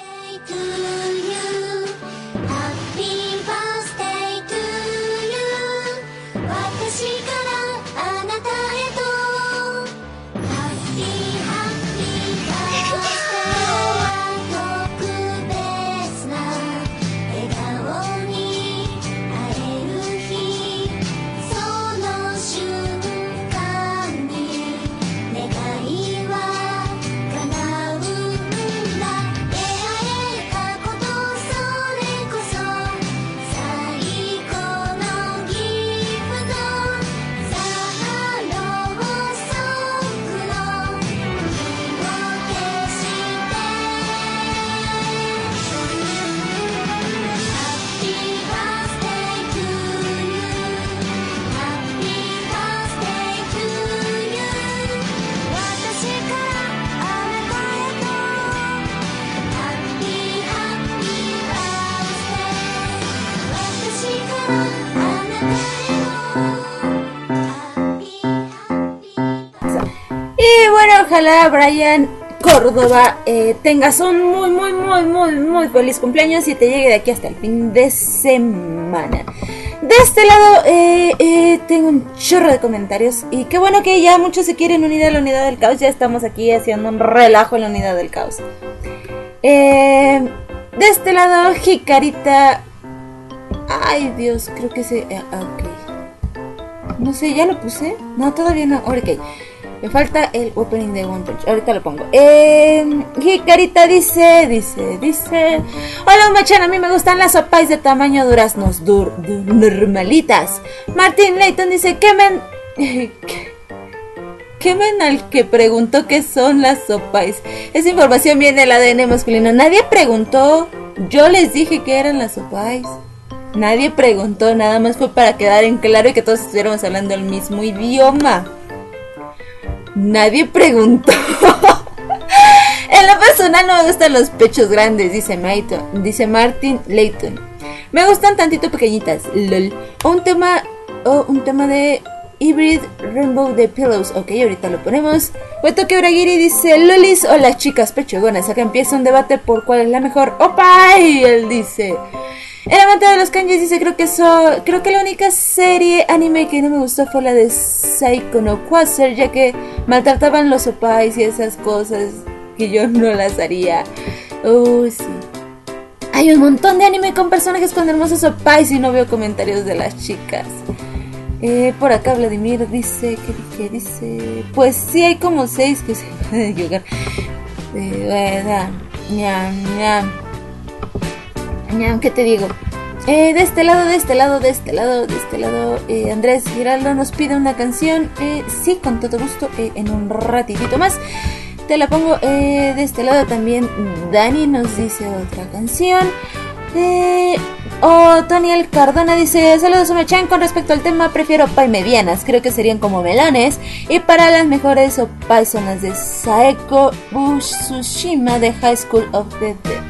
Ojalá Brian Córdoba eh, tengas un muy muy muy muy muy feliz cumpleaños y te llegue de aquí hasta el fin de semana. De este lado eh, eh, tengo un chorro de comentarios y qué bueno que ya muchos se quieren unir a la unidad del caos. Ya estamos aquí haciendo un relajo en la unidad del caos. Eh, de este lado Jicarita. Ay Dios, creo que se... Eh, ok. No sé, ¿ya lo puse? No, todavía no. Ok. Me falta el opening de One Punch. Ahorita lo pongo. Eh, Jicarita dice, dice, dice. Hola, Machan, a mí me gustan las sopais de tamaño duraznos dur, dur, normalitas. Martin Layton dice, quemen... Quemen al que preguntó qué son las sopais. Esa información viene del A D N masculino. Nadie preguntó. Yo les dije que eran las sopais. Nadie preguntó, nada más fue para quedar en claro y que todos estuviéramos hablando el mismo idioma. Nadie preguntó. En lo personal no me gustan los pechos grandes, dice Mayton, dice Martin Layton. Me gustan tantito pequeñitas, lol. O un tema, o un tema de Hybrid Rainbow de Pillows. Ok, ahorita lo ponemos. Wetoke Uragiri dice, lolis o las chicas pechogonas. Acá empieza un debate por cuál es la mejor. ¡Opa! Y él dice... El amante de los kanjis dice, creo que eso, creo que la única serie anime que no me gustó fue la de Saiko no Quasar, ya que maltrataban los opais y esas cosas que yo no las haría. Uy, uh, sí. Hay un montón de anime con personajes con hermosos opais y no veo comentarios de las chicas. Eh, por acá Vladimir dice, ¿qué, qué dice? Pues sí, hay como seis que se pueden jugar. Eh, bueno, ñam, ñam. Ñam, ¿qué te digo? Eh, de este lado, de este lado, de este lado, de este lado, eh, Andrés Giraldo nos pide una canción. Eh, sí, con todo gusto, eh, en un ratitito más te la pongo. Eh, de este lado también Dani nos dice otra canción. Eh, oh, Toniel Cardona dice: saludos, Omechan. Con respecto al tema, prefiero pay medianas. Creo que serían como melones. Y para las mejores opais son las de Saeko Tsushima de High School of the Dead.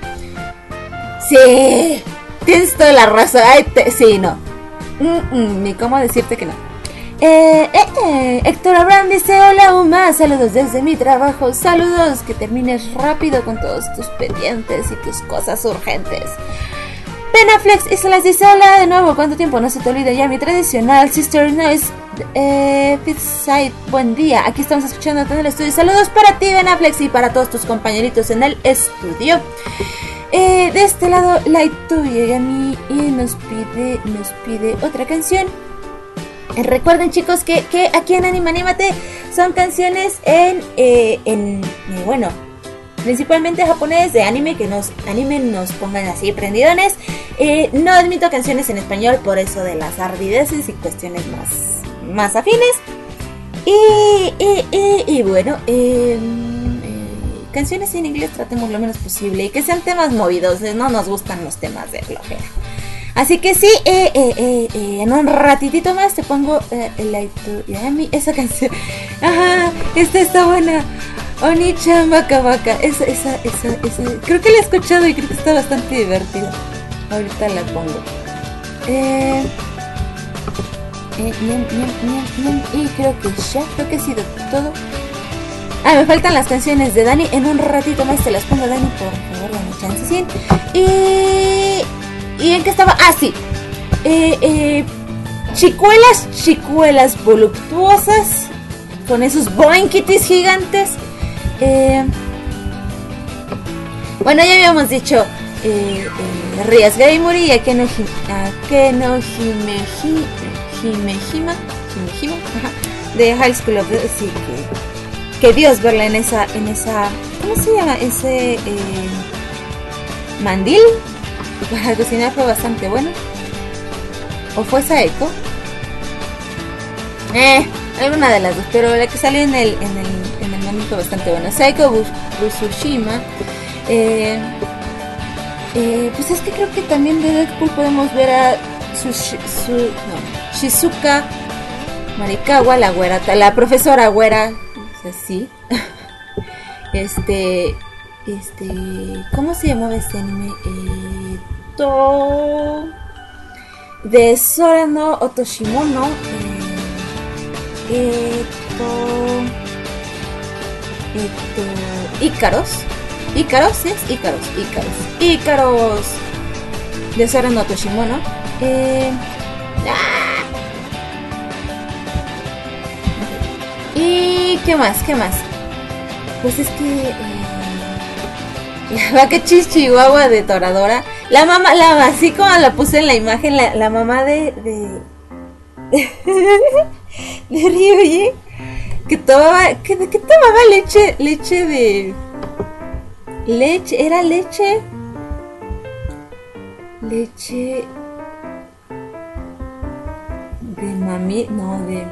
Sí, tienes toda la razón. Ay, te, sí, no. Mm, mm, ni cómo decirte que no. Eh, eh, eh, Héctor Abraham dice: hola Uma, saludos desde mi trabajo. Saludos, que termines rápido con todos tus pendientes y tus cosas urgentes. Penaflex y se las dice: hola de nuevo, ¿cuánto tiempo? No se te olvide ya mi tradicional Sister Noise eh, Fitzside. Buen día, aquí estamos escuchando en el estudio. Saludos para ti, Penaflex, y para todos tus compañeritos en el estudio. Eh, de este lado, Light Yagami y nos pide, nos pide otra canción. Eh, recuerden, chicos, que, que aquí en Anima Anímate son canciones en, eh, en eh, bueno, principalmente japonés, de anime, que nos anime, nos pongan así prendidones. Eh, no admito canciones en español por eso de las ardideces y cuestiones más, más afines. Y, y, y, y bueno, eh, eh, canciones en inglés tratemos lo menos posible y que sean temas movidos. No nos gustan los temas de flojera. Así que sí, eh, eh, eh, eh, en un ratitito más te pongo eh, el Light Yagami, esa canción. Ajá, esta está buena. Oni-chan Baka Baka. Esa, esa, esa, esa. Creo que la he escuchado y creo que está bastante divertida. Ahorita la pongo. Eh, eh, ñam, ñam, ñam, ñam. Y creo que ya, creo que ha sido todo. Ah, me faltan las canciones de Dani. En un ratito más te las pongo, Dani, por favor, dame chance, sí. Y... ¿Y en qué estaba? Ah, sí. Eh, eh, chicuelas, chicuelas voluptuosas. Con esos boinkitis gigantes. Eh, bueno, ya habíamos dicho eh, eh, Rías Gaimuri y Akeno Akeno Himeji, Himejima, Himejima, ajá, de High School of the Dead. Sí, que, que Dios verla en esa, en esa, ¿cómo se llama? Ese eh, mandil. Para cocinar fue bastante bueno. ¿O fue Saeko? Eh, alguna de las dos, pero la que salió en el en el, en el momento bastante buena. Saeko Tsushima. Eh, eh, pues es que creo que también de Deadpool podemos ver a su, su, no, Shizuka Marikawa, la güera, la profesora güera, o sea, sí. Este, este, ¿cómo se llamaba este anime? Eh, to, de Sora no Otoshimono. Eh, esto, esto, Ícaros. Ícaros, ¿sí? Ícaros, Ícaros. Ícaros de Sora no Otoshimono. Eh, ¡ah! ¿Y qué más? ¿Qué más? Pues es que eh, la vaca chihuahua de Toradora. La mamá, la, así como la puse en la imagen, la, la mamá de... de de Ryuji, que tomaba, que, que tomaba leche, leche de, leche, era leche, leche de mami, no, de,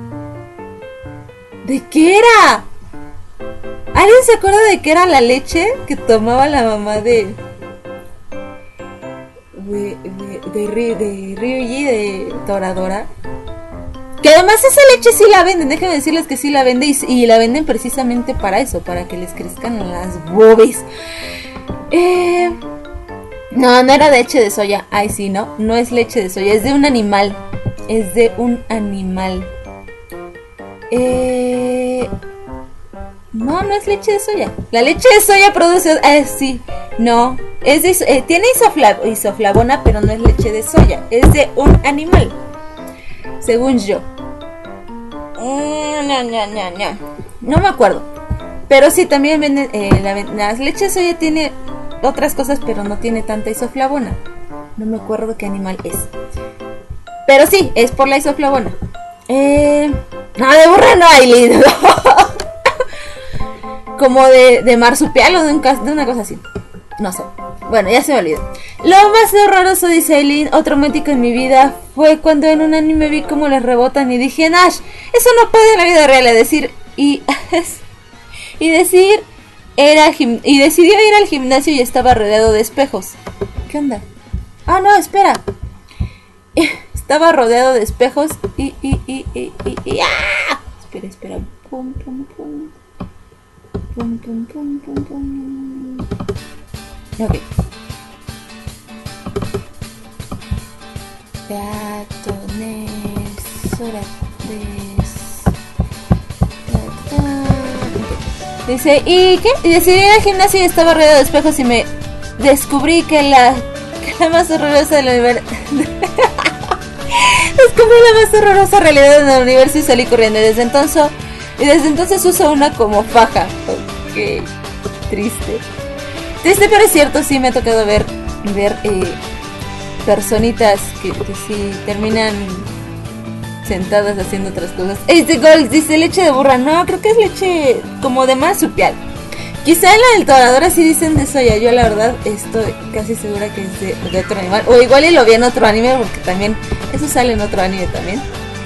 ¿de qué era? ¿Alguien se acuerda de qué era la leche que tomaba la mamá de, de, de, de, de, de Ryuji, de Toradora? Que además esa leche sí la venden, déjenme decirles que sí la venden y, y la venden precisamente para eso, para que les crezcan las boobies. Eh, no, no era leche de soya, ay sí, no, no es leche de soya, es de un animal, es de un animal. Eh, no, no es leche de soya, la leche de soya produce, eh, sí, no, es de, eh, tiene isoflav, isoflavona, pero no es leche de soya, es de un animal. Según yo. No, no, no, no. No me acuerdo. Pero sí, también venden. Eh, la, las leches de soya tiene otras cosas, pero no tiene tanta isoflavona. No me acuerdo qué animal es. Pero sí, es por la isoflavona. Eh, no, de burra no hay lindo. como de, de marsupial o de, un, de una cosa así. No sé. Bueno, ya se me olvidó. Lo más horroroso, dice Aileen, otro momento en mi vida fue cuando en un anime vi cómo les rebotan y dije, Nash, eso no puede en la vida real. Es decir, y, y decir, era gim, y decidió ir al gimnasio y estaba rodeado de espejos. ¿Qué onda? Ah, no, espera. Estaba rodeado de espejos y, y, y, y, y, y ¡ah! Espera, espera. Pum, pum, pum. Pum, pum, pum, pum, pum. Ok. Peatones, orates. Dice, ¿y qué? Y decidí ir al gimnasio y estaba rodeado de espejos y me descubrí que la, que la más horrorosa del universo... descubrí la más horrorosa realidad del universo y salí corriendo. Y desde entonces, y desde entonces uso una como faja. Ok, triste. Triste, pero es cierto, sí me ha tocado ver, ver eh, personitas que, que sí terminan sentadas haciendo otras cosas. Este Gold dice leche de burra. No, creo que es leche como de marsupial. Quizá en la del Toradora sí dicen de soya. Yo la verdad estoy casi segura que es de, de otro animal. O igual y lo vi en otro anime porque también eso sale en otro anime también.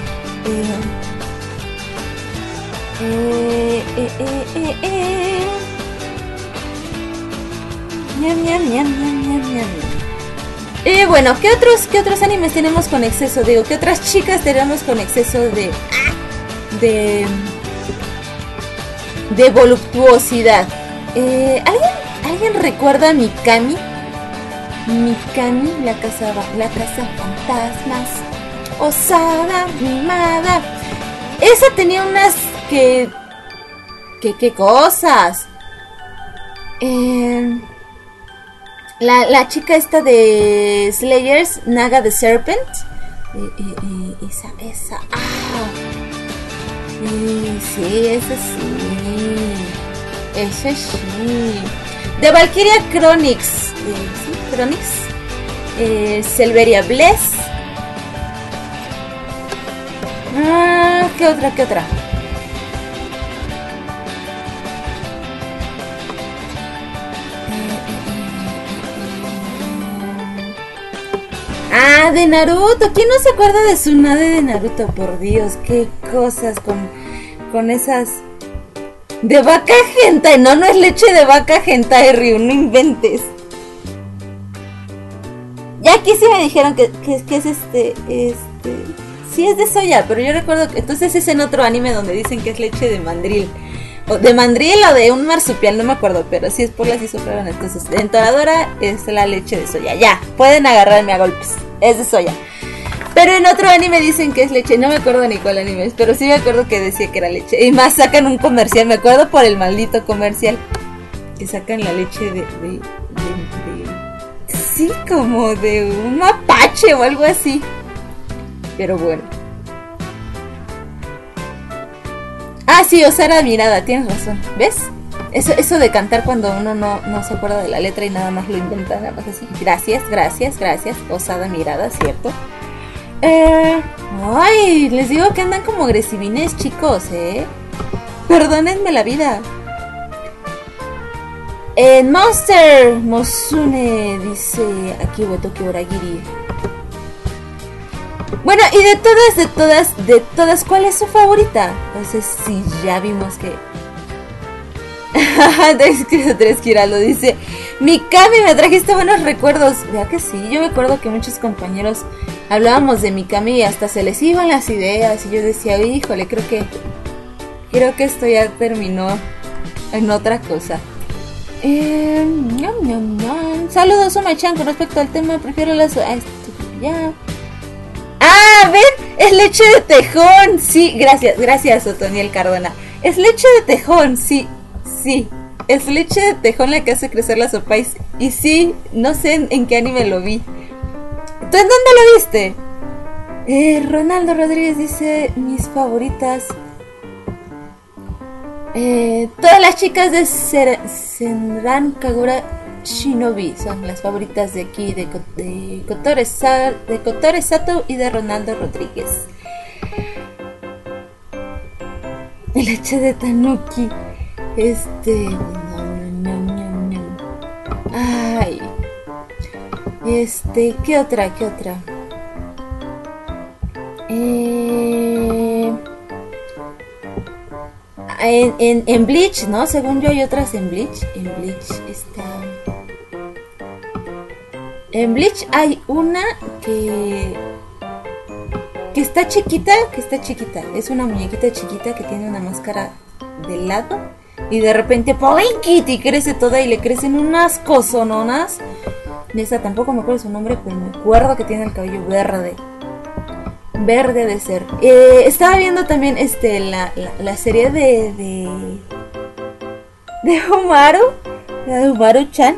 Eh, eh, eh, eh, eh. Ñam, ñam, ñam, ñam, ñam, ñam. Y bueno, ¿qué otros, ¿qué otros animes tenemos con exceso? Digo, ¿qué otras chicas tenemos con exceso de... de... de voluptuosidad? Eh, ¿alguien, ¿Alguien recuerda a Mikami? Mikami, la casa, la casa fantasmas. Osada, mimada. Esa tenía unas que... que qué cosas. Eh... La, la chica esta de Slayers, Naga the Serpent. Eh, eh, eh, esa, esa. Ah. Eh, sí, esa sí. Esa sí. De Valkyria Chronix. Eh, ¿sí? Chronix. Eh, Selveria Bless. Ah, ¿qué otra? ¿Qué otra? Ah, de Naruto. ¿Quién no se acuerda de Tsunade de Naruto? Por Dios, qué cosas con, con esas... De vaca hentai. No, no es leche de vaca hentai, Ryu. No inventes. Ya aquí sí me dijeron que, que, que es este... Este... Sí es de soya, pero yo recuerdo que... Entonces es en otro anime donde dicen que es leche de mandril. O de mandril o de un marsupial, no me acuerdo, pero sí es por las isoflavona. Entonces, en Toradora es la leche de soya. Ya, pueden agarrarme a golpes. Es de soya. Pero en otro anime dicen que es leche. No me acuerdo ni cuál anime es, pero sí me acuerdo que decía que era leche. Y más sacan un comercial. Me acuerdo por el maldito comercial que sacan la leche de... de, de, de sí, como de un mapache o algo así. Pero bueno. Ah, sí, Osara Mirada, tienes razón. ¿Ves? Eso, eso de cantar cuando uno no, no se acuerda de la letra y nada más lo inventa, nada más así. Gracias, gracias, gracias. Osada Mirada, ¿cierto? Eh, ay, les digo que andan como agresivines, chicos, ¿eh? Perdónenme la vida. En Monster Mosune dice aquí Botoki Oragiri. Bueno, y de todas, de todas, de todas, ¿cuál es su favorita? Entonces, sí, ya vimos que... tres Kiralo dice, Mikami, me trajiste buenos recuerdos. Vea que sí, yo me acuerdo que muchos compañeros hablábamos de Mikami y hasta se les iban las ideas. Y yo decía, híjole, creo que... Creo que esto ya terminó en otra cosa. Eh, ñam, ñam, ñam. Saludos, Oma-chan, con respecto al tema, prefiero las... Ah, esto, ya... ¡Ah! ¿Ven? Es leche de tejón. Sí, gracias, gracias, Otoniel Cardona. Es leche de tejón, sí, sí. Es leche de tejón la que hace crecer las opais. Y sí, no sé en, en qué anime lo vi. ¿Tú en dónde lo viste? Eh, Ronaldo Rodríguez dice, mis favoritas. Eh, todas las chicas de Ser Senran Kagura Shinobi son las favoritas de aquí, de, de, Kotore, Sa de Kotore Sato y de Ronaldo Rodríguez. Leche de Tanuki. Este... No, no, no, no, no. Ay. Este... ¿Qué otra? ¿Qué otra? Eh... En, en, en Bleach, ¿no? Según yo hay otras en Bleach. En Bleach está... En Bleach hay una que... Que está chiquita, que está chiquita. Es una muñequita chiquita que tiene una máscara de lado. Y de repente, ¡poinquiti! Crece toda y le crecen unas cosononas. Y esa tampoco me acuerdo su nombre, pero me acuerdo que tiene el cabello verde. Verde de ser. Eh, estaba viendo también este la, la, la serie de, de... De Umaru. La de Umaru-chan.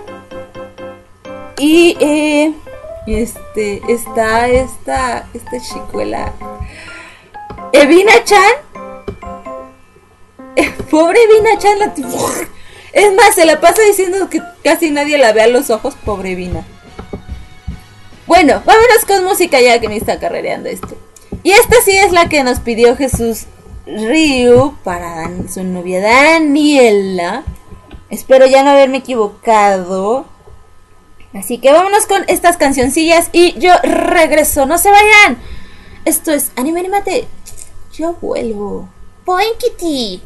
Y eh, este está esta esta chicuela Evina-chan. Eh, pobre Evina-chan, la... es más, se la pasa diciendo que casi nadie la ve a los ojos, pobre Evina. Bueno, vámonos con música ya que me está carrereando esto. Y esta sí es la que nos pidió Jesús Ryu para su novia Daniela. Espero ya no haberme equivocado. Así que vámonos con estas cancioncillas y yo regreso. ¡No se vayan! Esto es Anime Animate. Yo vuelvo. Poinkity.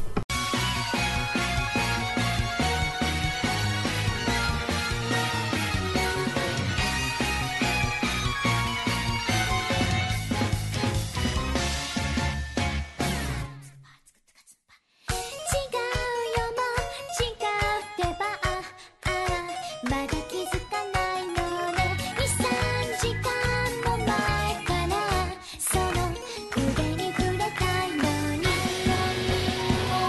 「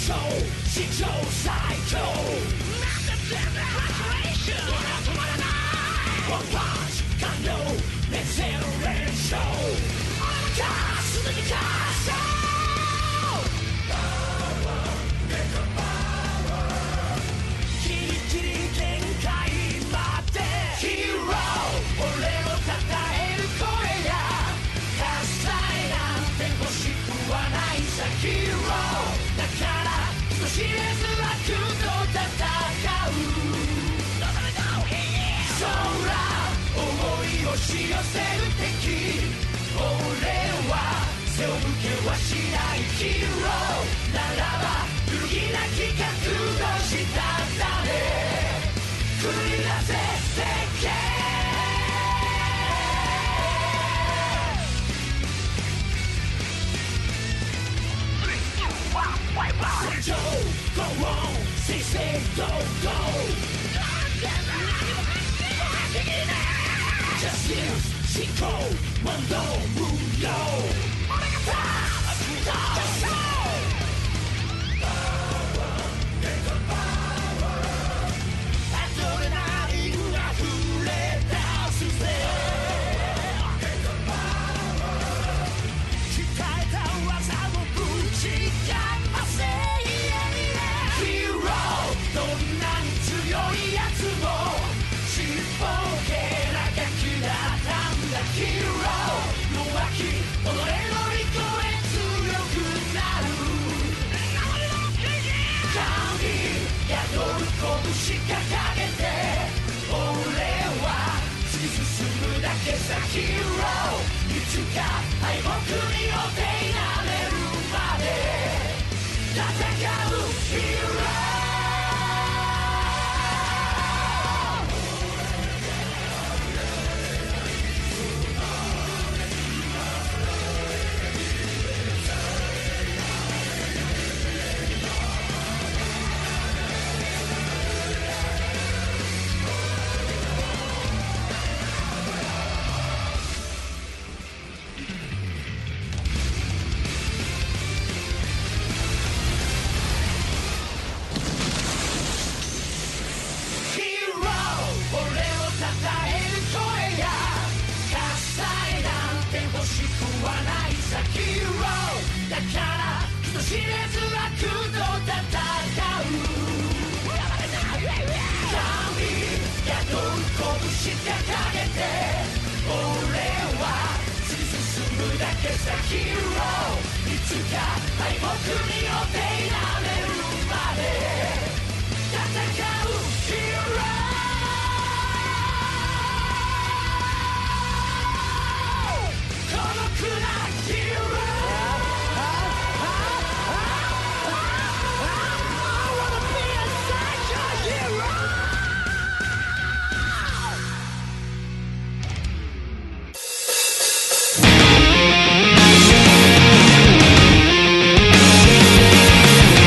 「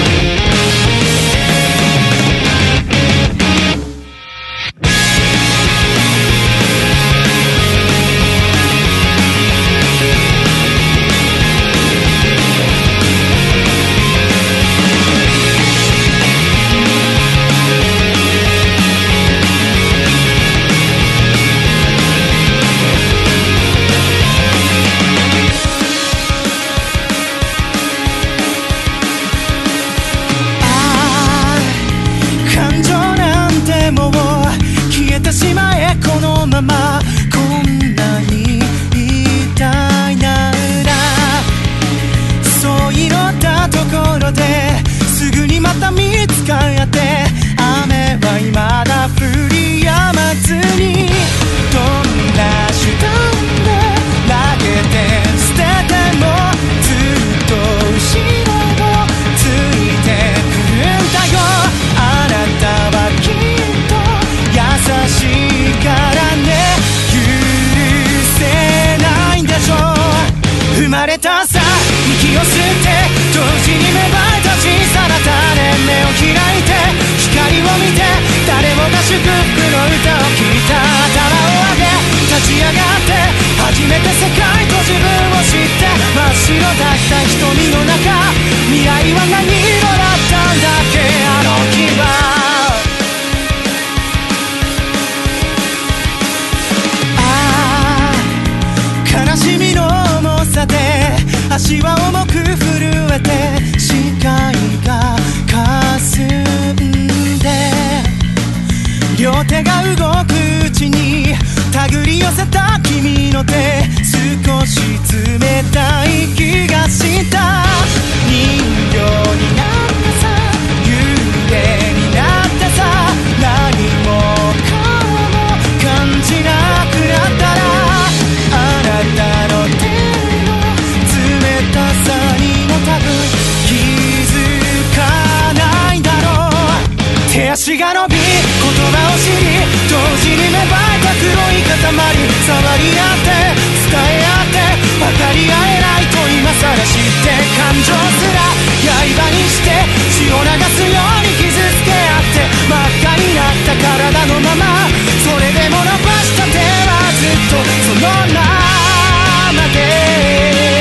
足が伸び言葉を知り同時に芽生えた黒い塊触り合って伝え合って分かり合えないと今更知って感情すら刃にして血を流すように傷つけ合って真っ赤になった体のままそれでも伸ばした手はずっとそのままで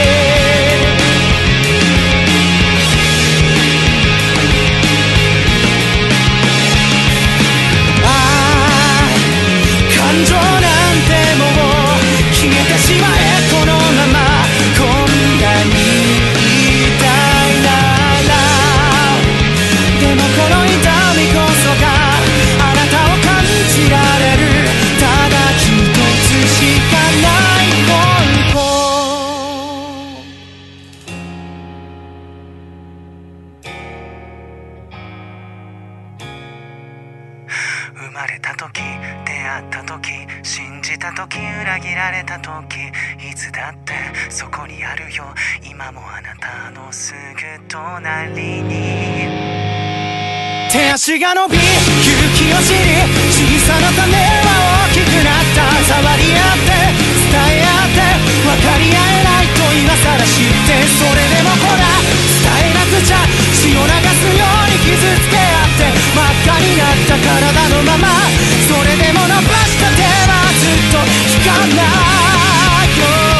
感情なんてもう消えてしまえこのままこんなに痛いならでもこの痛みこそがあなたを感じられるただ一つしかない方法生まれた時出会った時信じた時裏切られた時いつだってそこにあるよ今もあなたのすぐ隣に手足が伸び勇気を知り小さな種は大きくなった触り合って伝え合って分かり合えないと今更知ってそれでもほら伝えなくちゃ血を流すように傷つけ合って真っ赤になった体のままそれでも伸ばした手はずっと引かないよ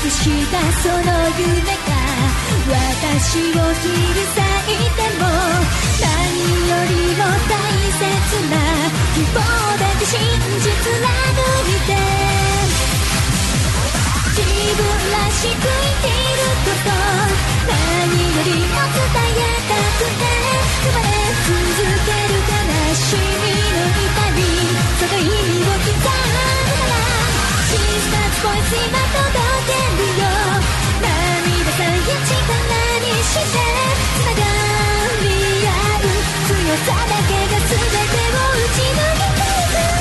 したその夢が私を切り裂いても何よりも大切な希望だけ真実などいて自分らしく生きること何よりも伝えたくて生まれ続ける悲しみの痛みその意味を刻むから小さなボイス今届けるよ涙さえ力にしてつながり合う強さだけが全てを打ち抜けていく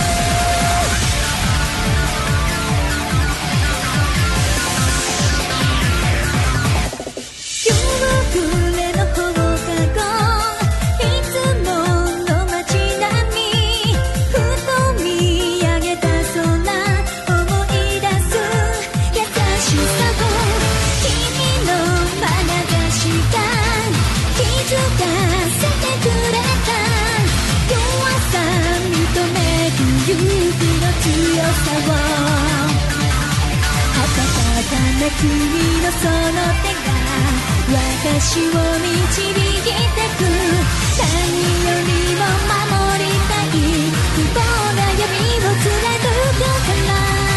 夕暮れの放課後いつもの街並みふと見上げた空思い出す優しさを君の眼差しが気づかせてくれた弱さ認める勇気の強さを温かな君のその手が私を導いてく何よりも守りたい希望な闇を貫くから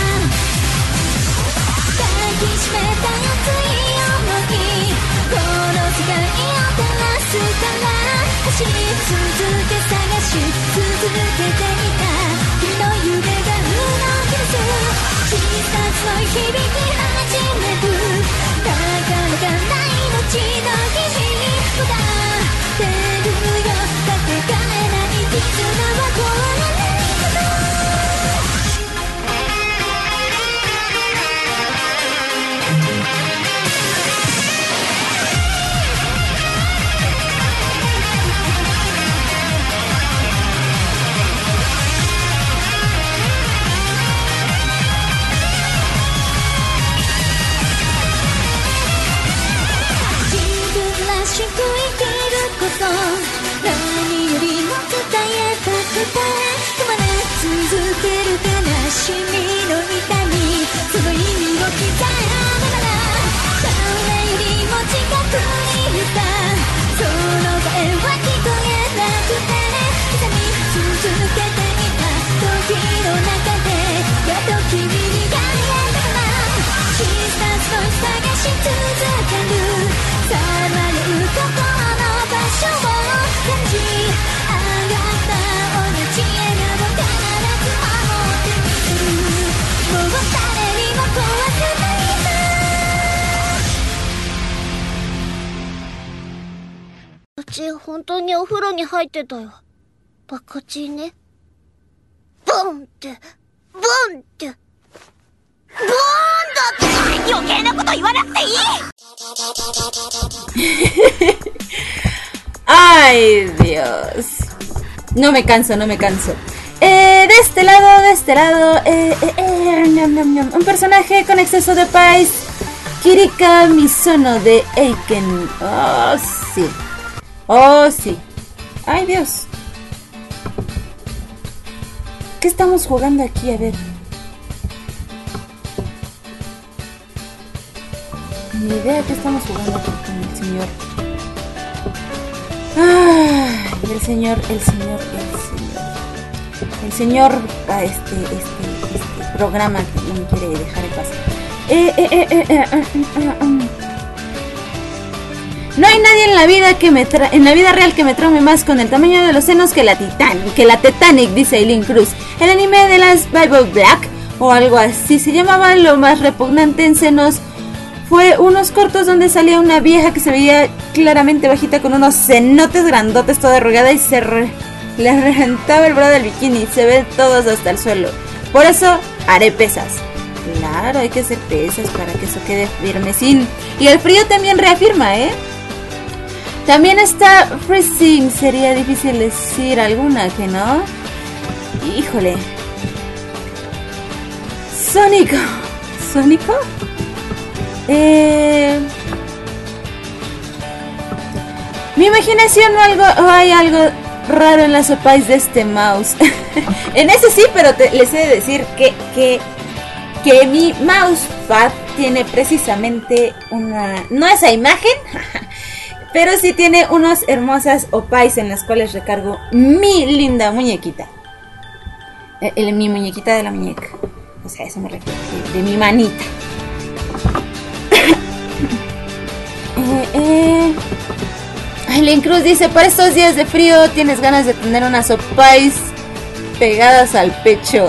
抱きしめた熱い想いこの世界を照らすから走り続け探し続けていた君の夢が動き出す必殺の響き始めるなかなかない命の日々歌ってるよかけがえない絆は壊れないしく生きること何よりも伝えたくて生まれ続ける悲しみの痛みその意味を刻むなら誰よりも近くにいたその声は聞こえなくて刻み続けていた時の中でやっと君に会えたから必殺の探し続けるさまよう心の場所を感じ上がった同じ笑顔必ず守ってみるもう誰にも壊せないさうち本当にお風呂に入ってたよバカチねボンってボンってボーンだって余計なこと言わなくていい Ay, Dios. No me canso, no me canso. Eh, de este lado, de este lado, eh, eh, eh, ñam, ñam, ñam. Un personaje con exceso de paz. Kirika Misono de Eiken. Oh, sí. Oh, sí. Ay, Dios. ¿Qué estamos jugando aquí? A ver. Ni idea de qué estamos jugando aquí con el señor. Ay, el señor, el señor, el señor. El señor a este, este, este programa que no me quiere dejar en paz. Eh, eh, eh, eh, eh, eh, eh, eh. No hay nadie en la vida que me tra en la vida real que me traume más con el tamaño de los senos que la Titanic, que la Titanic, dice Eileen Cruz. El anime de las Bible Black o algo así se llamaba. Lo más repugnante en senos fue unos cortos donde salía una vieja que se veía claramente bajita con unos cenotes grandotes, toda arrugada y se re le reventaba el bra del bikini. Se ven todos hasta el suelo. Por eso haré pesas. Claro, hay que hacer pesas para que eso quede firmecín. Y el frío también reafirma, ¿eh? También está freezing. Sería difícil decir alguna que no. Híjole. Sónico. ¿Sónico? Eh... Mi imaginación o algo, o hay algo raro en las sopais de este mouse. En ese sí, pero te, les he de decir que, que, que mi mousepad tiene precisamente una... no esa imagen, pero sí tiene unas hermosas opais en las cuales recargo mi linda muñequita. El, el, mi muñequita de la muñeca. O sea, eso me refiero, de, de mi manita. eh, eh. Aileen Cruz dice, para estos días de frío tienes ganas de tener unas opais pegadas al pecho.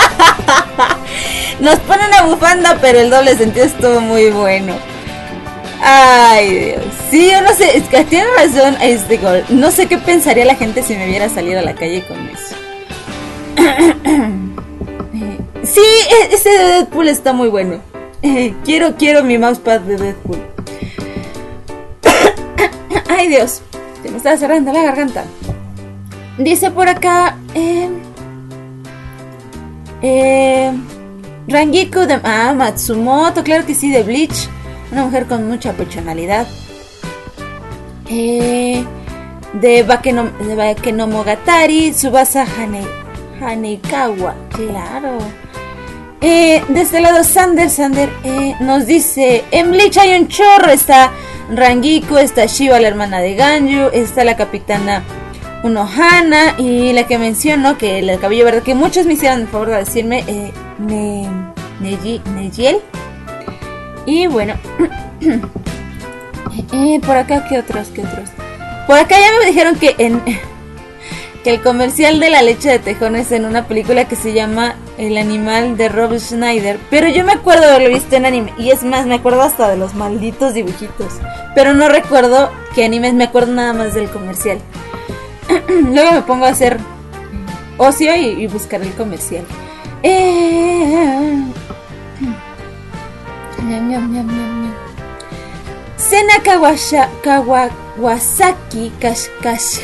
Nos pone una bufanda, pero el doble sentido estuvo muy bueno. Ay, Dios. Sí, yo no sé, es que tiene razón este gol. No sé qué pensaría la gente si me viera salir a la calle con eso. Sí, ese de Deadpool está muy bueno. Quiero, quiero mi mousepad de Deadpool. Ay, Dios, se me está cerrando la garganta. Dice por acá eh, eh, Rangiku de ah, Matsumoto, claro que sí, de Bleach. Una mujer con mucha personalidad. eh, De Bakeno, de Bakemonogatari, Tsubasa Hane, Hanekawa. Claro. eh, De este lado Sander Sander eh, nos dice, en Bleach hay un chorro. Está Rangiku, está Shiva, la hermana de Ganyu, está la capitana Unohana y la que menciono, que el cabello verde, que muchos me hicieron el favor de decirme, eh, ne, Neji, Nejiel. Y bueno, eh, por acá, ¿qué otros? ¿Qué otros? Por acá ya me dijeron que en que el comercial de la leche de tejones en una película que se llama El animal de Rob Schneider, pero yo me acuerdo de haberlo visto en anime, y es más, me acuerdo hasta de los malditos dibujitos, pero no recuerdo qué animes, me acuerdo nada más del comercial. Luego me pongo a hacer ocio y, y buscar el comercial. eh... Sena Kawasha, Kawasaki Kash, Kash.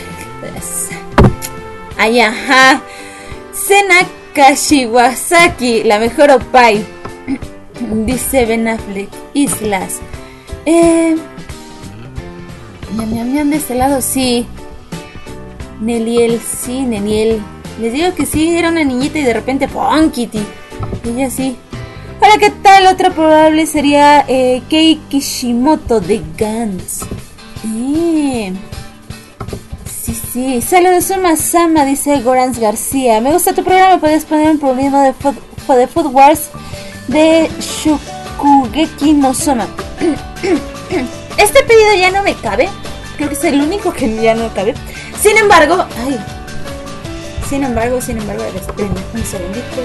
Ay, ajá. Sena Kashiwasaki, la mejor opai. Dice Ben Affleck. Islas. Eh. Miam, miam, miam, de este lado, sí. Neliel, sí, Neliel. Les digo que sí, era una niñita y de repente ¡pum! Kitty. Ella sí. Hola, ¿qué tal? Otra probable sería eh, Kei Kishimoto de Gantz. Eh. Sí, sí. Saludos, Suma Sama, dice Gorans García. Me gusta tu programa, puedes poner un problema de Food, de Food Wars de Shokugeki no Soma. Este pedido ya no me cabe. Creo que es el único que ya no cabe. Sin embargo, ay. Sin embargo, sin embargo, espérenme un segundito.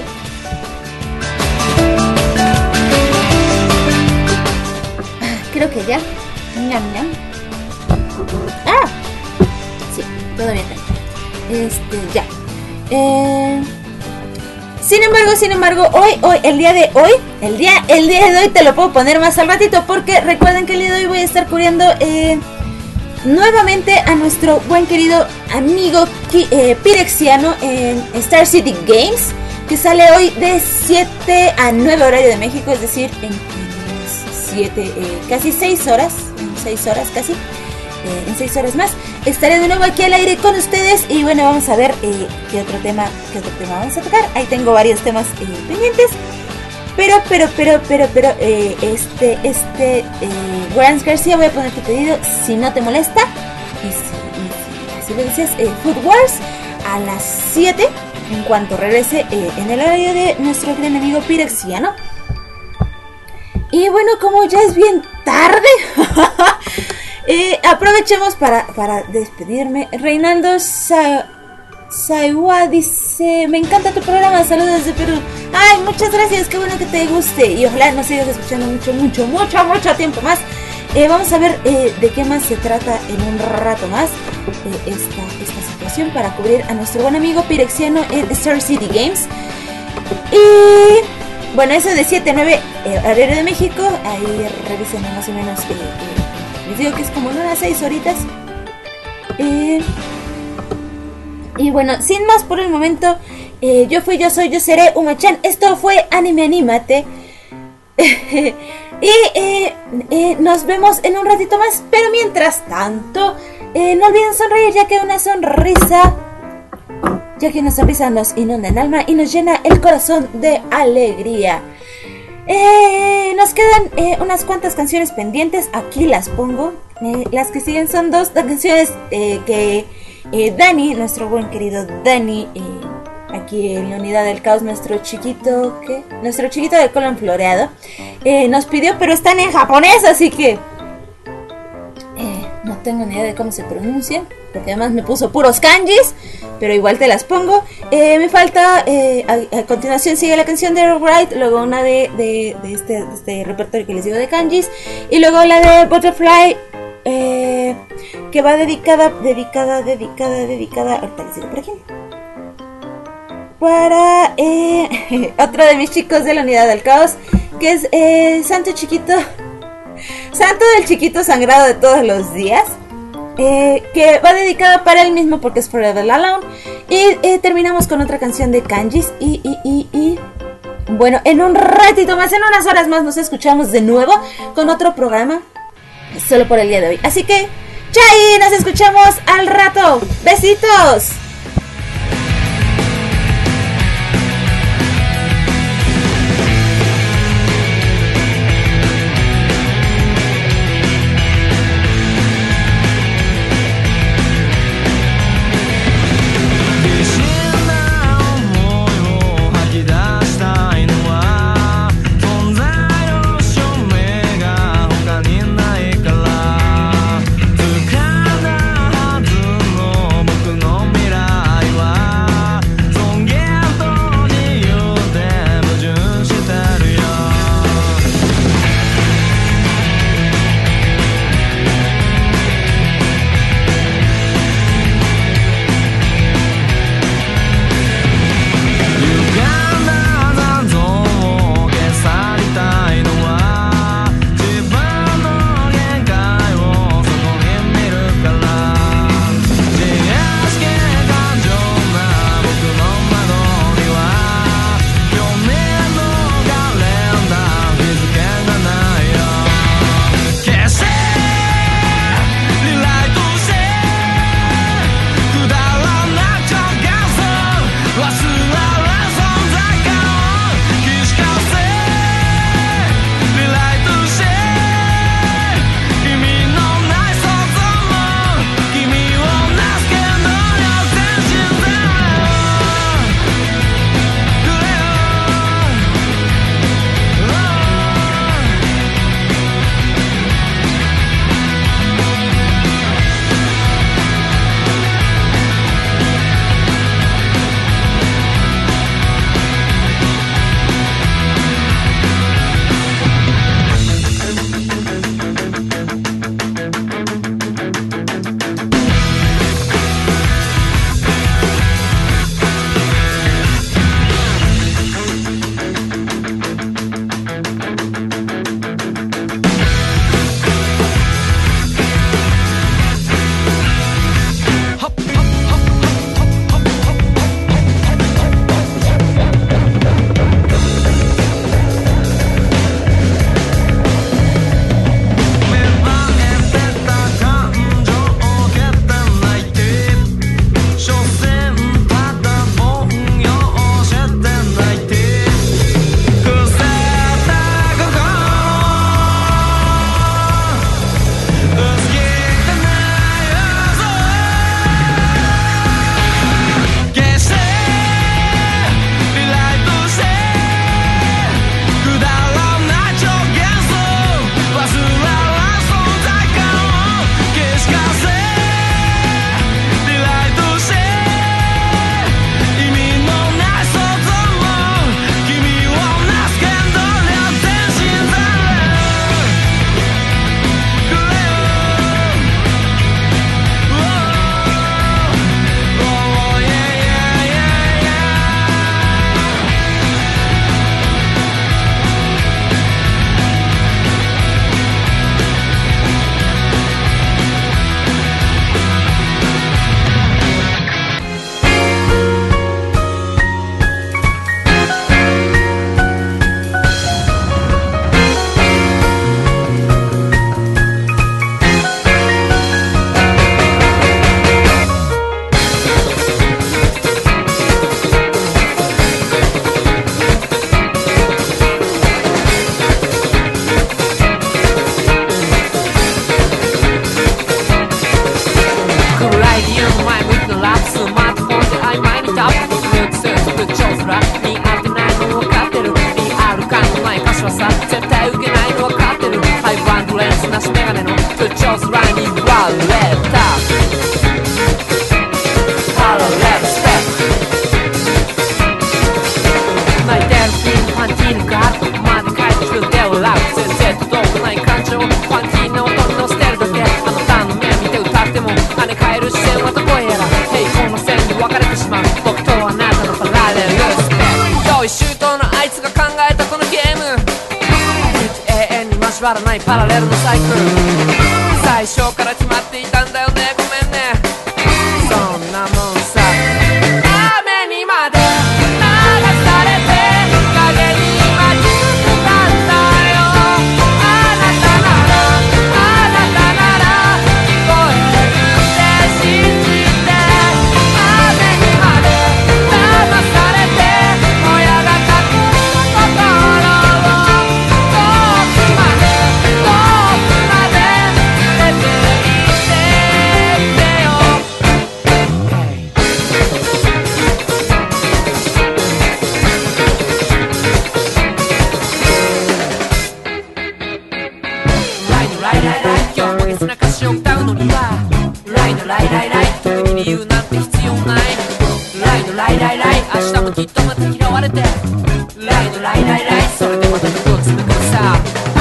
Creo que ya. Ñam, ñam. Ah, sí, todo bien. Este, ya. Eh, sin embargo, sin embargo, hoy, hoy, el día de hoy, el día, el día de hoy te lo puedo poner más al ratito, porque recuerden que el día de hoy voy a estar cubriendo eh, nuevamente a nuestro buen querido amigo eh, Pirexiano en Star City Games, que sale hoy de siete a nueve horario de México, es decir, en siete, eh, casi seis horas, en seis horas casi, eh, en seis horas más, estaré de nuevo aquí al aire con ustedes y bueno, vamos a ver eh, qué otro tema, qué otro tema vamos a tocar. Ahí tengo varios temas eh, pendientes, pero, pero, pero, pero, pero, eh, este, este, eh, Grants García, voy a poner tu pedido, si no te molesta, y si, y si, si lo dices, eh, Food Wars, a las siete, en cuanto regrese eh, en el horario de nuestro gran amigo Pirexiano. Y bueno, como ya es bien tarde, eh, aprovechemos para, para despedirme. Reinaldo Sa Saiwa dice, me encanta tu programa, saludos desde Perú. Ay, muchas gracias, qué bueno que te guste. Y ojalá nos sigas escuchando mucho, mucho, mucho, mucho tiempo más. Eh, vamos a ver eh, de qué más se trata en un rato más eh, esta, esta situación para cubrir a nuestro buen amigo Pirexiano en Star City Games. Y... bueno, eso de siete a nueve, eh, horario de México. Ahí revisen más o menos. Eh, eh, les digo que es como unas seis horitas. Eh, y bueno, sin más por el momento, eh, yo fui, yo soy, yo seré Uma-chan. Esto fue Anime Anímate. Y eh, eh, nos vemos en un ratito más. Pero mientras tanto, eh, no olviden sonreír, ya que una sonrisa... ya que una sonrisa nos inunda el alma y nos llena el corazón de alegría. Eh, nos quedan eh, unas cuantas canciones pendientes. Aquí las pongo. Eh, las que siguen son dos canciones eh, que eh, Dani, nuestro buen querido Dani, eh, aquí en la unidad del caos, nuestro chiquito, ¿qué? Nuestro chiquito de colon floreado, eh, nos pidió, pero están en japonés, así que eh, no tengo ni idea de cómo se pronuncian, porque además me puso puros kanjis, pero igual te las pongo. Eh, me falta, eh, a, a continuación sigue la canción de Wright, luego una de, de, de, este, de este repertorio que les digo de kanjis, y luego la de Butterfly, eh, que va dedicada, dedicada, dedicada, dedicada, ahorita les digo por aquí, para eh, otro de mis chicos de la unidad del caos, que es eh, Santo Chiquito, Santo del Chiquito Sangrado de todos los días, eh, que va dedicada para él mismo porque es Forever Alone. Y eh, terminamos con otra canción de kanjis y, y, y, y bueno, en un ratito más, en unas horas más nos escuchamos de nuevo con otro programa solo por el día de hoy. Así que, chai, nos escuchamos al rato. Besitos. 「 空調空に割れたパラレルスペック泣いてるファンティーヌがどこまで帰ってくるで笑う先生とどうもない感情ファンティーヌの音に乗せてるだけあなたの目見て歌っても跳ね返る視線はどこへやら平行の線で分かれてしまう僕とあなたのパラレルスペック用意周到なあいつが考えたこのゲーム永遠に交わらないパラレルのサイクル最初から決まっていたんだよねごめんねそんなもんさ雨にまで流されて影に巻き込まれたよあなたならあなたなら聞こえるって信じて雨にまで騙されて親が隠す心を遠くまで遠くまで連れて行ってってよライドライライライ今日もゲスな歌詞を歌うのにはライドライライライ特に理由なんて必要ないライドライライライ明日もきっとまた嫌われてライドライライライそれでまた毒を詰め込むさ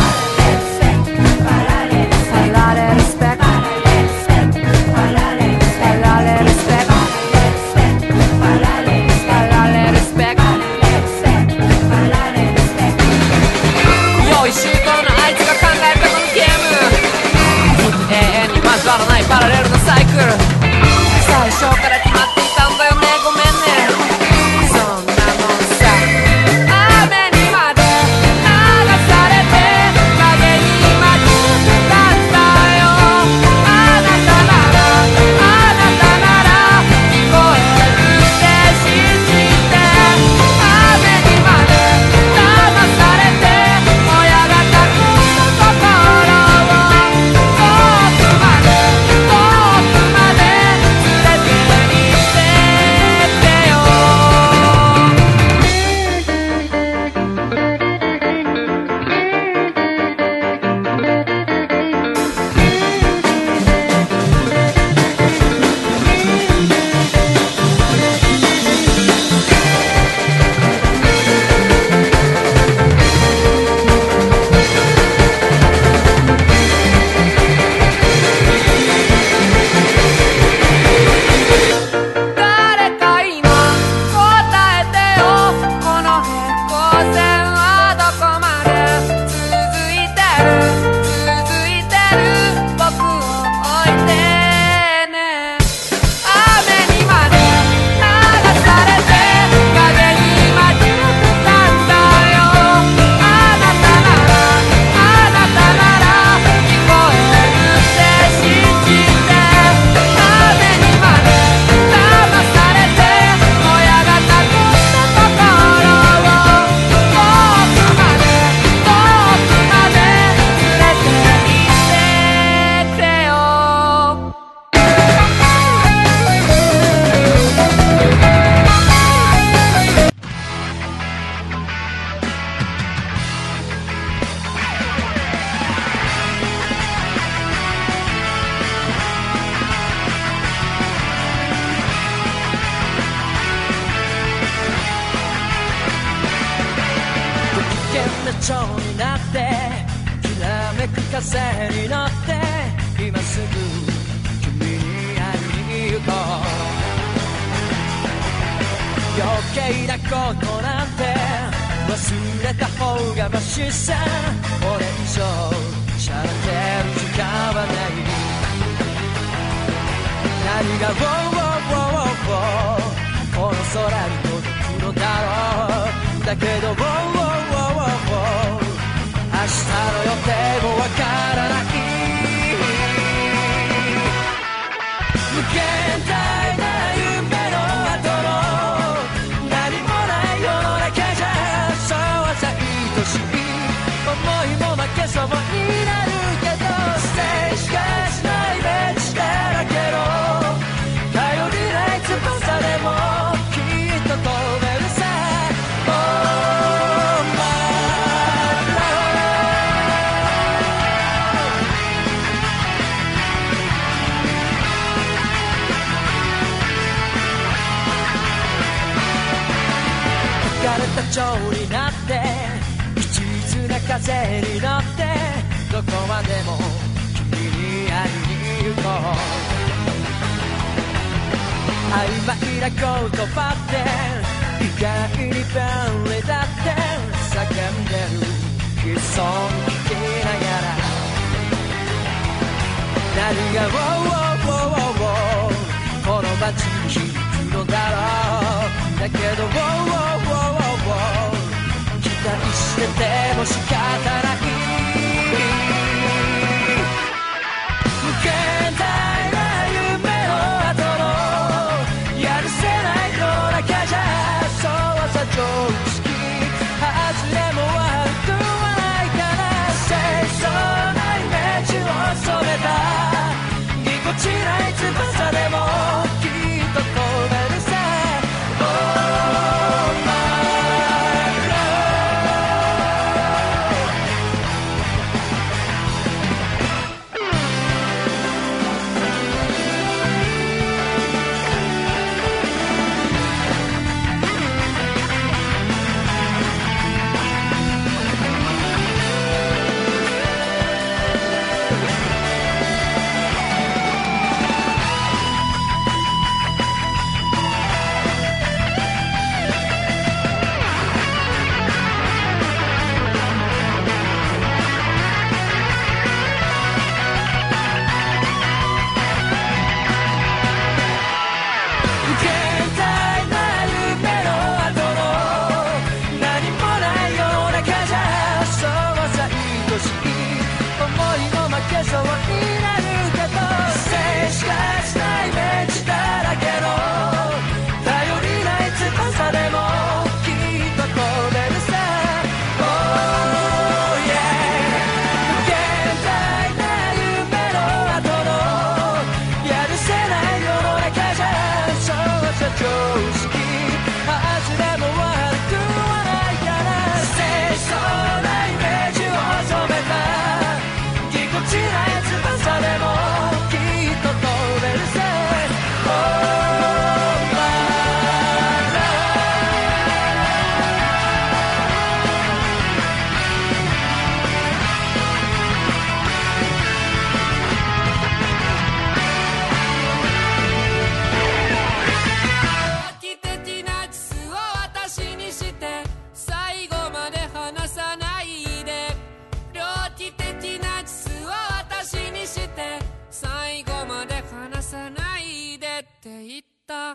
パラレルスペックパラレルスペックパラレルスペックパラレルスペックパラレルスペックパラレルスペックパラレルスペック用意周到なあいつが考えたこのゲーム永遠に交わらないパラレルのサイクル最初から決まっていたんだよねごめんねそんなもんさ雨にまで流されて影に巻き込まれたよあなたならあなたなら聞こえるって信じて雨にまで騙されて親が隠す心を遠くまで遠くまで連れて行ってってよ誰か今答えてよこの平行線はどこまで続いてる続いてる僕を置いてね雨にまで流されて影に巻き込まれたよあなたならあなたなら聞こえるって信じて雨にまで騙されて親が隠した心を遠くまで遠くまで連れて行ってくれよ危険な蝶になってきらめく風に乗って今すぐ君に会いに行こう余計なことなんて忘れた方がマシさこれ以上しゃらける時間はない何が「ウォーウォーウォーウォー」この空に届くのだろうだけど「ウォーウォーウォーウォーウォー」明日の予定もわからない無限大な夢の後の何もない世の中じゃそうはさ愛しい思いも負けそうになるけどステージがしないイメージだらけど頼りない翼でもきっと飛べるさ Oh my love 長になって一途な風に乗ってどこまでも君に会いに行こう曖昧な言葉って意外に便利だって叫んでる悲壮に聞きながら何が「ウォーウォーウォーウォーウォー」この街に響くのだろうだけど「ウォーウォーウォーウォーウォー」期待してても仕方ない無限大な夢の後のやるせないのだけじゃそうさ常識外れも悪くはないから清楚なイメージを染めたぎこちない翼でもきっと飛べるさ Oh myそうになるけど静しかしないイメージだらけの頼りない翼でもきっと飛べるさ Oh yeah 無限大な夢の後のやるせない世の中じゃそうさ常識外れも悪くはないから清楚なイメージを染めたぎこちない翼でもきっと飛べるさ Oh my love 猟奇的なキスを私にして最後まで離さないで猟奇的なキスを私にして最後まで離さないでって言った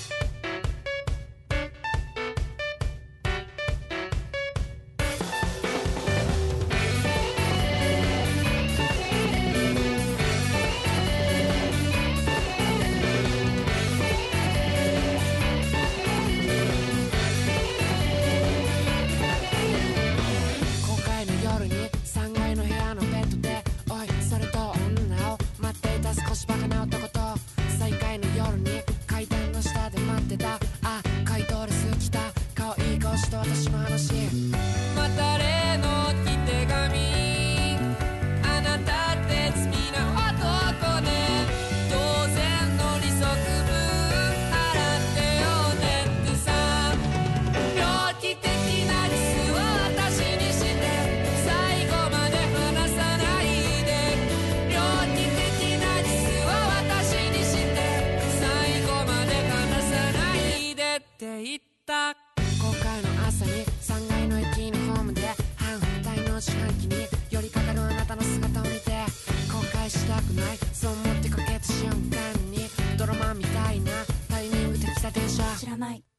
今回の夜にさんがいの部屋のベッドでおいそれと女を待っていた少しバカな男と再会の夜に階段の下で待ってたあ赤いドレス着た可愛い顔して私の話また例の置き手紙あなたって好きな男ね当然の利息分払ってよねってさ猟奇的なキスを私にして最後まで離さないで猟奇的なキスを私にして最後まで離さないでって言った今回の朝にさんがいの駅のホームで反対の自販機に寄りかかるあなたの姿を見て後悔したくないそう思ってかけた瞬間にドラマみたいなタイミングで来た電車知らない